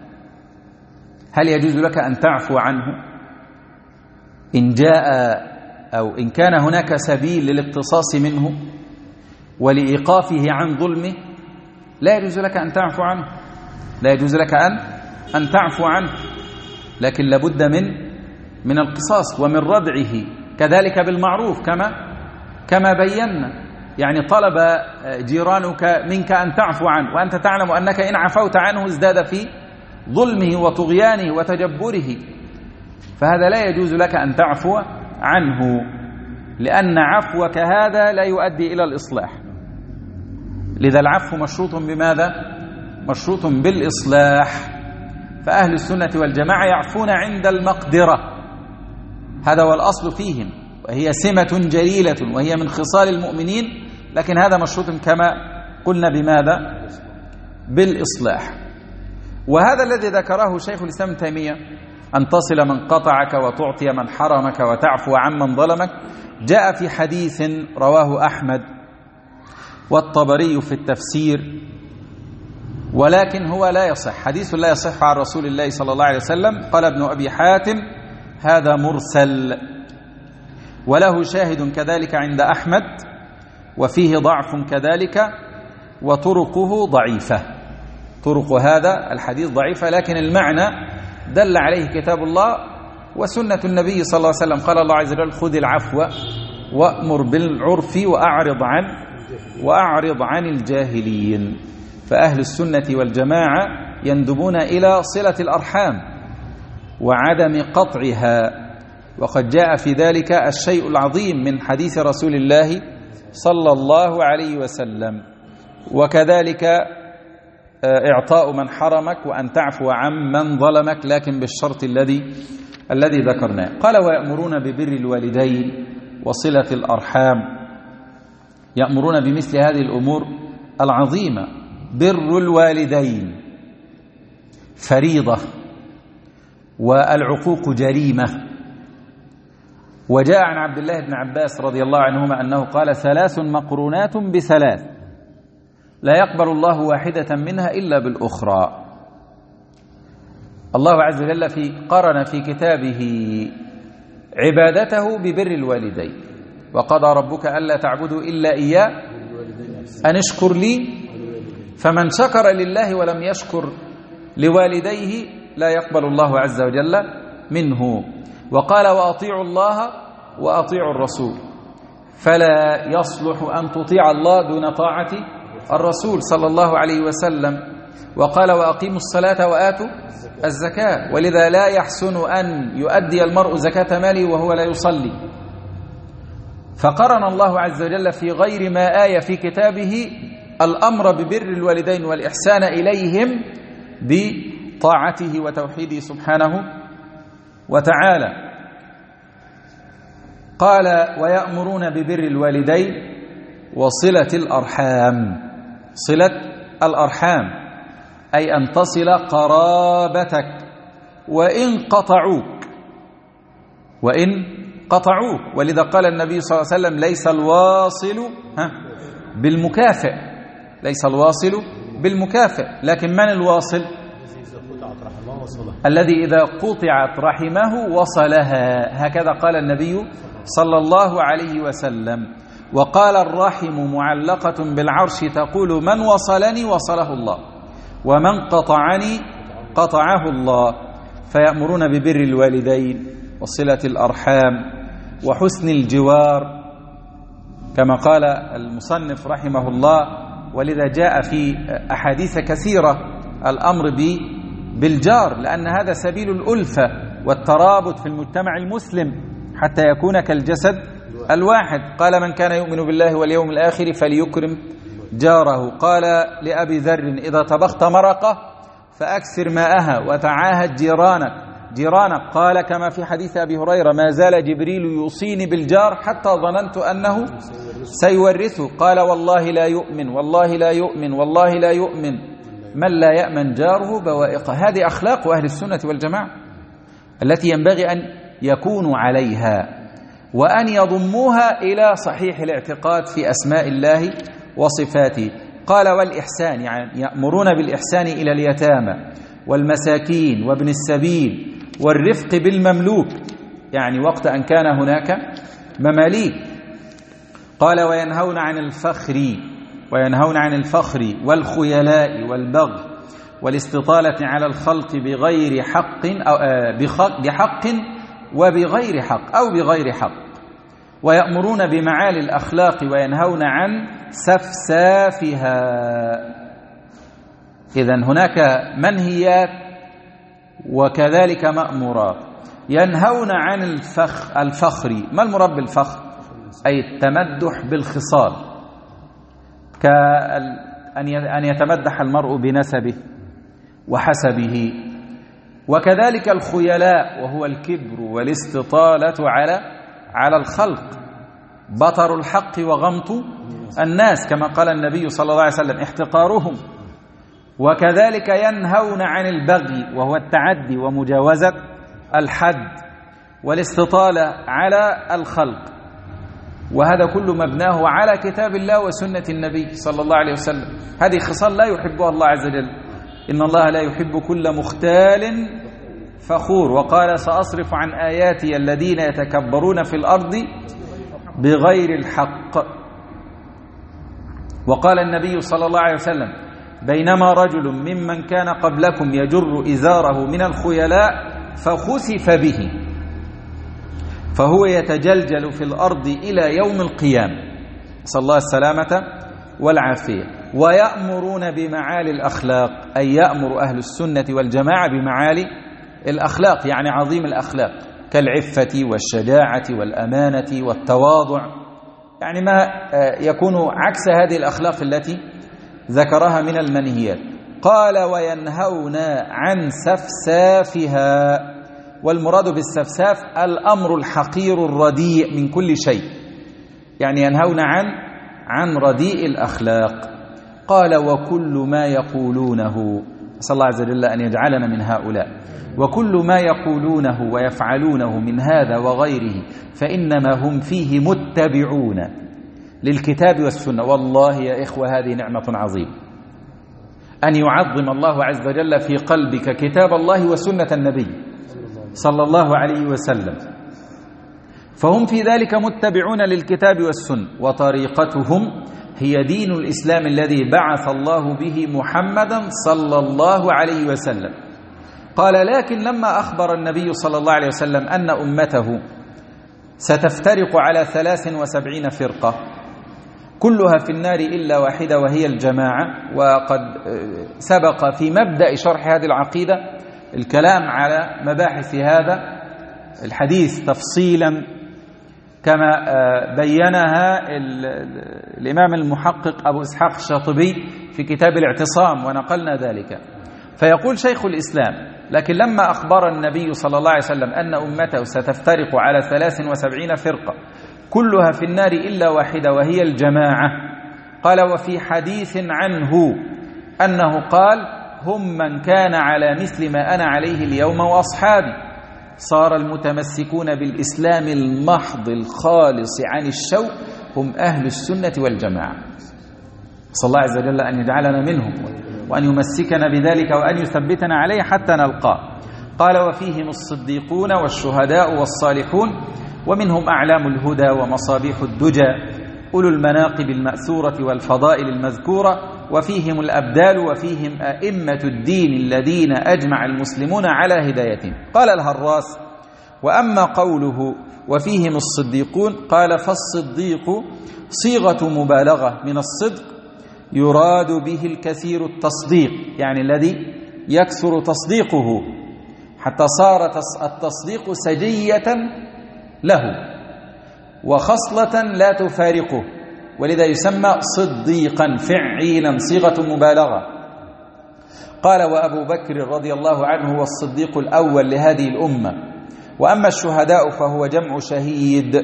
هل يجوز لك أن تعفو عنه إن جاء أو إن كان هناك سبيل للاقتصاص منه ولإيقافه عن ظلمه؟ لا يجوز لك أن تعفو عنه، لا يجوز لك أن تعفو عنه، لكن لابد من القصاص ومن ردعه. كذلك بالمعروف كما بينا، يعني طلب جيرانك منك أن تعفو عنه وأنت تعلم أنك إن عفوت عنه ازداد في ظلمه وطغيانه وتجبره، فهذا لا يجوز لك أن تعفو عنه، لأن عفوك هذا لا يؤدي إلى الإصلاح. لذا العفو مشروط بماذا؟ مشروط بالإصلاح. فأهل السنة والجماعة يعفون عند المقدرة، هذا هو الأصل فيهم، وهي سمة جليلة وهي من خصال المؤمنين، لكن هذا مشروط كما قلنا بماذا؟ بالإصلاح. وهذا الذي ذكره شيخ الإسلام ابن تيمية، أن تصل من قطعك وتعطي من حرمك وتعفو عمن ظلمك، جاء في حديث رواه أحمد والطبري في التفسير، ولكن هو لا يصح، حديث لا يصح عن رسول الله صلى الله عليه وسلم. قال ابن أبي حاتم هذا مرسل، وله شاهد كذلك عند أحمد وفيه ضعف كذلك، وطرقه ضعيفة، طرق هذا الحديث ضعيفة، لكن المعنى دل عليه كتاب الله وسنة النبي صلى الله عليه وسلم. قال الله عز وجل خذ العفو وأمر بالعرف وأعرض عن الجاهلين. فأهل السنة والجماعة يندبون إلى صلة الأرحام وعدم قطعها، وقد جاء في ذلك الشيء العظيم من حديث رسول الله صلى الله عليه وسلم. وكذلك إعطاء من حرمك وأن تعفو عن من ظلمك، لكن بالشرط الذي ذكرناه. قال ويأمرون ببر الوالدين وصلة الأرحام، يأمرون بمثل هذه الأمور العظيمة. بر الوالدين فريضة، والعقوق جريمة. وجاء عن عبد الله بن عباس رضي الله عنهما أنه قال 3 مقرونات ب3 لا يقبل الله واحدة منها إلا بالأخرى. الله عز وجل قرن في كتابه عبادته ببر الوالدين، وقضى ربك ألا تعبدوا إلا إياه أن اشكر لي، فمن شكر لله ولم يشكر لوالديه لا يقبل الله عز وجل منه. وقال وأطيعوا الله وأطيعوا الرسول، فلا يصلح أن تطيع الله دون طاعة الرسول صلى الله عليه وسلم. وقال وأقيموا الصلاة وآتوا الزكاة، ولذا لا يحسن أن يؤدي المرء زكاة ماله وهو لا يصلي. فقرن الله عز وجل في غير ما آية في كتابه الأمر ببر الوالدين والإحسان إليهم بطاعته وتوحيده سبحانه وتعالى. قال ويأمرون ببر الوالدين وصلة الأرحام. صلة الأرحام أي أن تصل قرابتك وإن قطعوك، ولذا قال النبي صلى الله عليه وسلم ليس الواصل بالمكافئ، ليس الواصل بالمكافئ، لكن من الواصل؟ الذي إذا قطعت رحمه وصلها، هكذا قال النبي صلى الله عليه وسلم. وقال الرحم معلقة بالعرش تقول من وصلني وصله الله، ومن قطعني قطعه الله. فيأمرون ببر الوالدين وصلة الأرحام وحسن الجوار كما قال المصنف رحمه الله. ولذا جاء في أحاديث كثيرة الأمر بالجار، لأن هذا سبيل الألفة والترابط في المجتمع المسلم حتى يكون كالجسد الواحد. قال من كان يؤمن بالله واليوم الآخر فليكرم جاره. قال لأبي ذر إذا طبخت مرقة فأكثر ماءها وتعاهد جيرانك. قال كما في حديث أبي هريرة ما زال جبريل يوصيني بالجار حتى ظننت أنه سيورثه. قال والله لا يؤمن والله لا يؤمن والله لا يؤمن من لا يأمن جاره بوائقه. هذه أخلاق أهل السنة والجماعة التي ينبغي أن يكونوا عليها وأن يضموها إلى صحيح الاعتقاد في أسماء الله وصفاته. قال والإحسان، يعني يأمرون بالإحسان إلى اليتامى والمساكين وابن السبيل والرفق بالمملوك، يعني وقت أن كان هناك مماليك. قال وينهون عن الفخر والخيلاء والبغي والاستطالة على الخلق بغير حق بحق وبغير حق أو بغير حق. ويأمرون بمعالي الأخلاق وينهون عن سفسافها. إذن هناك منهيات وكذلك مأمورات. ينهون عن الفخر. ما المراد بالفخر؟ أي التمدح بالخصال، كأن يتمدح المرء بنسبه وحسبه. وكذلك الخيلاء وهو الكبر والاستطالة على الخلق، بطر الحق وغمط الناس، كما قال النبي صلى الله عليه وسلم احتقارهم وكذلك ينهون عن البغي وهو التعدي ومجاوزة الحد والاستطالة على الخلق، وهذا كله مبناه على كتاب الله وسنة النبي صلى الله عليه وسلم. هذه خصال لا يحبها الله عز وجل، إن الله لا يحب كل مختال فخور، وقال سأصرف عن آياتي الذين يتكبرون في الأرض بغير الحق. وقال النبي صلى الله عليه وسلم بينما رجل ممن كان قبلكم يجر إزاره من الخيلاء فخسف به فهو يتجلجل في الأرض إلى يوم القيامة، صلى الله السلامة والعافية. ويأمرون بمعالي الأخلاق، أي يأمر أهل السنة والجماعة بمعالي الأخلاق، يعني عظيم الأخلاق، كالعفة والشجاعة والأمانة والتواضع، يعني ما يكون عكس هذه الأخلاق التي ذكرها من المنهيات. قال وينهون عن سفسافها، والمراد بالسفساف الأمر الحقير الرديء من كل شيء، يعني ينهون عن رديء الأخلاق. قال وكل ما يقولونه، أسأل الله عز وجل أن يجعلنا من هؤلاء، وكل ما يقولونه ويفعلونه من هذا وغيره فإنما هم فيه متبعون للكتاب والسنة. والله يا إخوة هذه نعمة عظيمة، أن يعظم الله عز وجل في قلبك كتاب الله وسنة النبي صلى الله عليه وسلم، فهم في ذلك متبعون للكتاب والسنة، وطريقتهم هي دين الإسلام الذي بعث الله به محمدا صلى الله عليه وسلم. قال لكن لما أخبر النبي صلى الله عليه وسلم أن أمته ستفترق على 73 فرقة كلها في النار إلا واحدة وهي الجماعة، وقد سبق في مبدأ شرح هذه العقيدة الكلام على مباحث هذا الحديث تفصيلا كما بينها الإمام المحقق أبو إسحاق الشاطبي في كتاب الاعتصام، ونقلنا ذلك. فيقول شيخ الإسلام لكن لما أخبر النبي صلى الله عليه وسلم أن أمته ستفترق على 73 فرقة كلها في النار إلا واحدة وهي الجماعة، قال وفي حديث عنه أنه قال هم من كان على مثل ما أنا عليه اليوم وأصحابي، صار المتمسكون بالإسلام المحض الخالص عن الشوك هم أهل السنة والجماعة. صلى الله عز وجل أن يجعلنا منهم وأن يمسكنا بذلك وأن يثبتنا عليه حتى نلقاه. قال وفيهم الصديقون والشهداء والصالحون ومنهم أعلام الهدى ومصابيح الدجى أولو المناقب المأثورة والفضائل المذكورة، وفيهم الأبدال وفيهم أئمة الدين الذين أجمع المسلمون على هدايتهم. قال الهراس وأما قوله وفيهم الصديقون قال فالصديق صيغة مبالغة من الصدق يراد به الكثير التصديق، يعني الذي يكثر تصديقه حتى صار التصديق سجية له وخصلة لا تفارقه، ولذا يسمى صديقا فعيلا صيغة مبالغة. قال وأبو بكر رضي الله عنه هو الصديق الأول لهذه الأمة. وأما الشهداء فهو جمع شهيد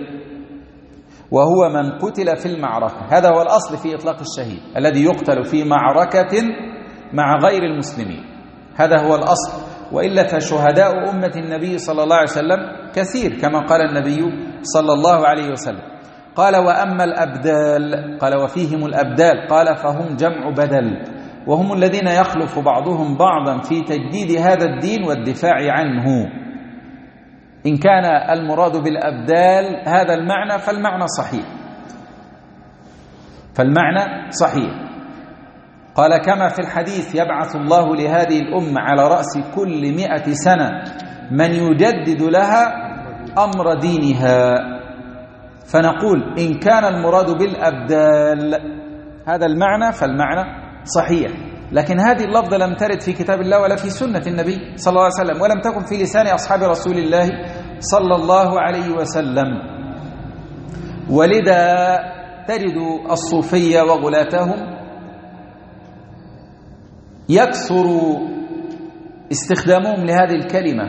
وهو من قتل في المعركة، هذا هو الأصل في إطلاق الشهيد الذي يقتل في معركة مع غير المسلمين، هذا هو الأصل. وإلا فشهداء أمة النبي صلى الله عليه وسلم كثير كما قال النبي صلى الله عليه وسلم. قال وأما الأبدال قال وفيهم الأبدال قال فهم جمع بدل، وهم الذين يخلف بعضهم بعضا في تجديد هذا الدين والدفاع عنه. إن كان المراد بالأبدال هذا المعنى فالمعنى صحيح. قال كما في الحديث يبعث الله لهذه الأمة على رأس كل 100 سنة من يجدد لها أمر دينها. فنقول إن كان المراد بالأبدال هذا المعنى فالمعنى صحيح، لكن هذه اللفظة لم ترد في كتاب الله ولا في سنة النبي صلى الله عليه وسلم، ولم تكن في لسان أصحاب رسول الله صلى الله عليه وسلم. ولذا تجد الصوفية وغلاتهم يكثر استخدامهم لهذه الكلمة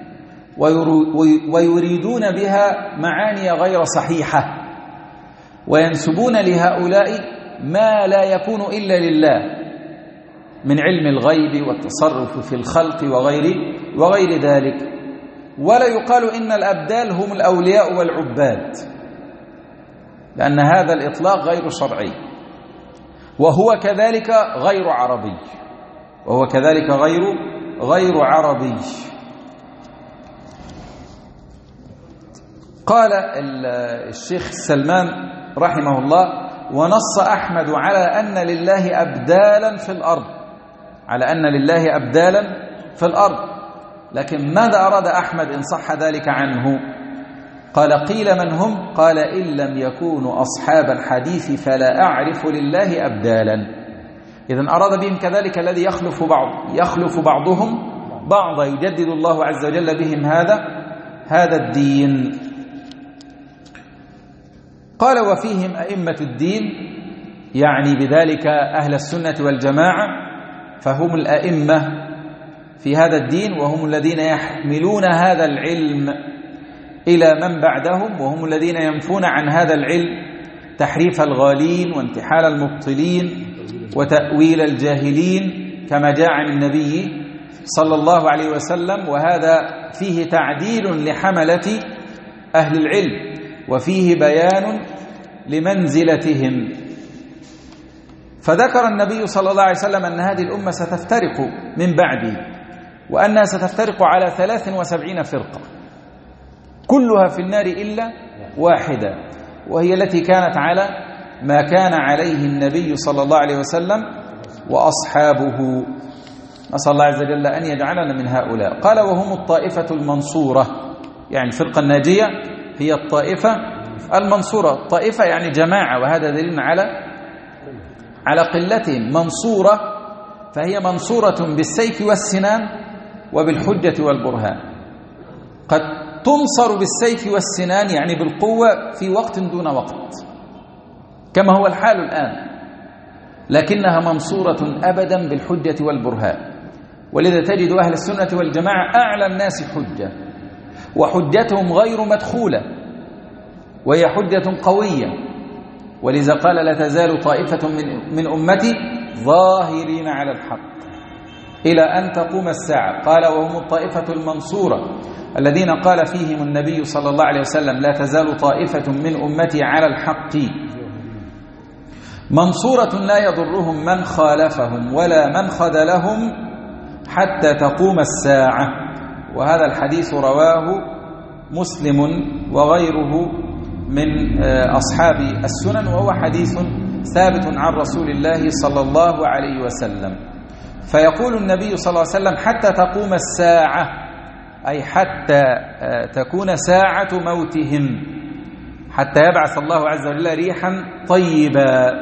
ويريدون بها معاني غير صحيحة، وينسبون لهؤلاء ما لا يكون إلا لله، من علم الغيب والتصرف في الخلق وغير ذلك. ولا يقال إن الأبدال هم الأولياء والعباد، لأن هذا الإطلاق غير شرعي، وهو كذلك غير عربي، غير عربي. قال الشيخ سلمان رحمه الله: ونص أحمد على أن لله أبدالا في الأرض، لكن ماذا أراد أحمد إن صح ذلك عنه؟ قال: قيل من هم؟ قال: إن لم يكونوا أصحاب الحديث فلا أعرف لله أبدالا. إذن أراد بهم كذلك الذي يخلف بعضهم بعضا، يجدد الله عز وجل بهم هذا الدين. قال: وفيهم أئمة الدين، يعني بذلك أهل السنة والجماعة، فهم الأئمة في هذا الدين، وهم الذين يحملون هذا العلم إلى من بعدهم، وهم الذين ينفون عن هذا العلم تحريف الغالين وانتحال المبطلين وتأويل الجاهلين، كما جاء عن النبي صلى الله عليه وسلم. وهذا فيه تعديل لحملة أهل العلم، وفيه بيان لمنزلتهم. فذكر النبي صلى الله عليه وسلم أن هذه الأمة ستفترق من بعده، وأنها ستفترق على 73 فرقة، كلها في النار إلا واحدة، وهي التي كانت على ما كان عليه النبي صلى الله عليه وسلم وأصحابه. نسأل الله عز وجل أن يجعلنا من هؤلاء. قال: وهم الطائفة المنصورة، يعني الفرقة الناجية هي الطائفة المنصورة. الطائفة يعني جماعة، وهذا دليل على قلتهم. منصورة فهي منصورة بالسيف والسنان وبالحجة والبرهان. قد تنصر بالسيف والسنان يعني بالقوة في وقت دون وقت، كما هو الحال الآن، لكنها منصورة أبدا بالحجة والبرهان. ولذا تجد أهل السنة والجماعة أعلى الناس حجة، وحجتهم غير مدخولة، وهي حجة قوية. ولذا قال: لا تزال طائفة من أمتي ظاهرين على الحق إلى أن تقوم الساعة. قال: وهم الطائفة المنصورة الذين قال فيهم النبي صلى الله عليه وسلم: لا تزال طائفة من أمتي على الحق منصورة لا يضرهم من خالفهم ولا من خذلهم حتى تقوم الساعة. وهذا الحديث رواه مسلم وغيره من أصحاب السنن، وهو حديث ثابت عن رسول الله صلى الله عليه وسلم. فيقول النبي صلى الله عليه وسلم: حتى تقوم الساعة، أي حتى تكون ساعة موتهم، حتى يبعث الله عز وجل ريحا طيبا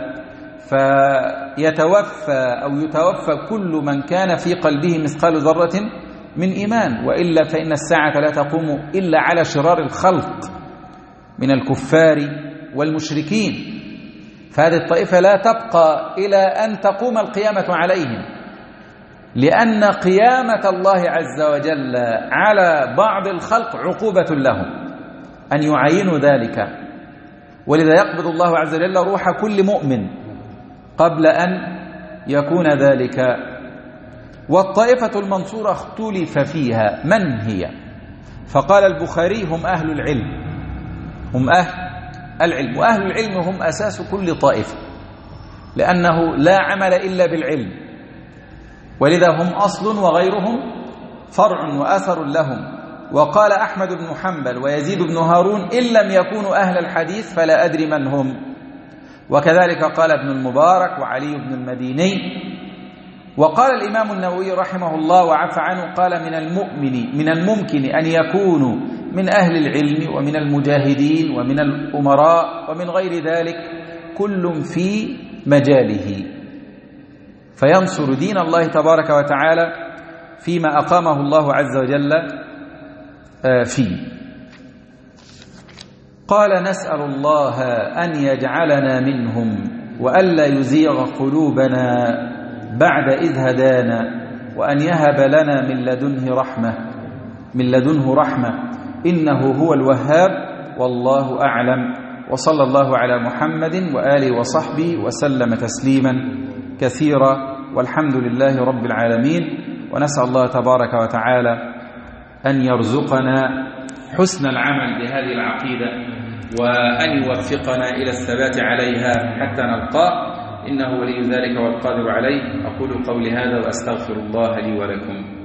فيتوفى أو يتوفى كل من كان في قلبه مثقال ذرة من إيمان، وإلا فإن الساعة لا تقوم إلا على شرار الخلق من الكفار والمشركين. فهذه الطائفة لا تبقى إلى أن تقوم القيامة عليهم، لأن قيامة الله عز وجل على بعض الخلق عقوبة لهم أن يعينوا ذلك. ولذا يقبض الله عز وجل روح كل مؤمن قبل أن يكون ذلك. والطائفة المنصورة اختلف فيها من هي، فقال البخاري: هم أهل العلم، هم أهل العلم. وأهل العلم هم أساس كل طائفة، لأنه لا عمل إلا بالعلم، ولذا هم أصل وغيرهم فرع وأثر لهم. وقال أحمد بن حنبل ويزيد بن هارون: إن لم يكونوا أهل الحديث فلا أدري من هم. وكذلك قال ابن المبارك وعلي بن المديني. وقال الإمام النووي رحمه الله وعفى عنه: قال: من الممكن أن يكونوا من أهل العلم ومن المجاهدين ومن الأمراء ومن غير ذلك، كل في مجاله، فينصر دين الله تبارك وتعالى فيما أقامه الله عز وجل فيه. قال: نسأل الله أن يجعلنا منهم وألا يزيغ قلوبنا بعد إذ هدانا، وأن يهب لنا من لدنه رحمة إنه هو الوهاب، والله أعلم. وصلى الله على محمد وآله وصحبه وسلم تسليما كثيرا. والحمد لله رب العالمين. ونسأل الله تبارك وتعالى أن يرزقنا حسن العمل بهذه العقيدة وأن يوفقنا إلى الثبات عليها حتى نلقاه، إنه ولي ذلك والقادر عليه. أقول قولي هذا وأستغفر الله لي ولكم.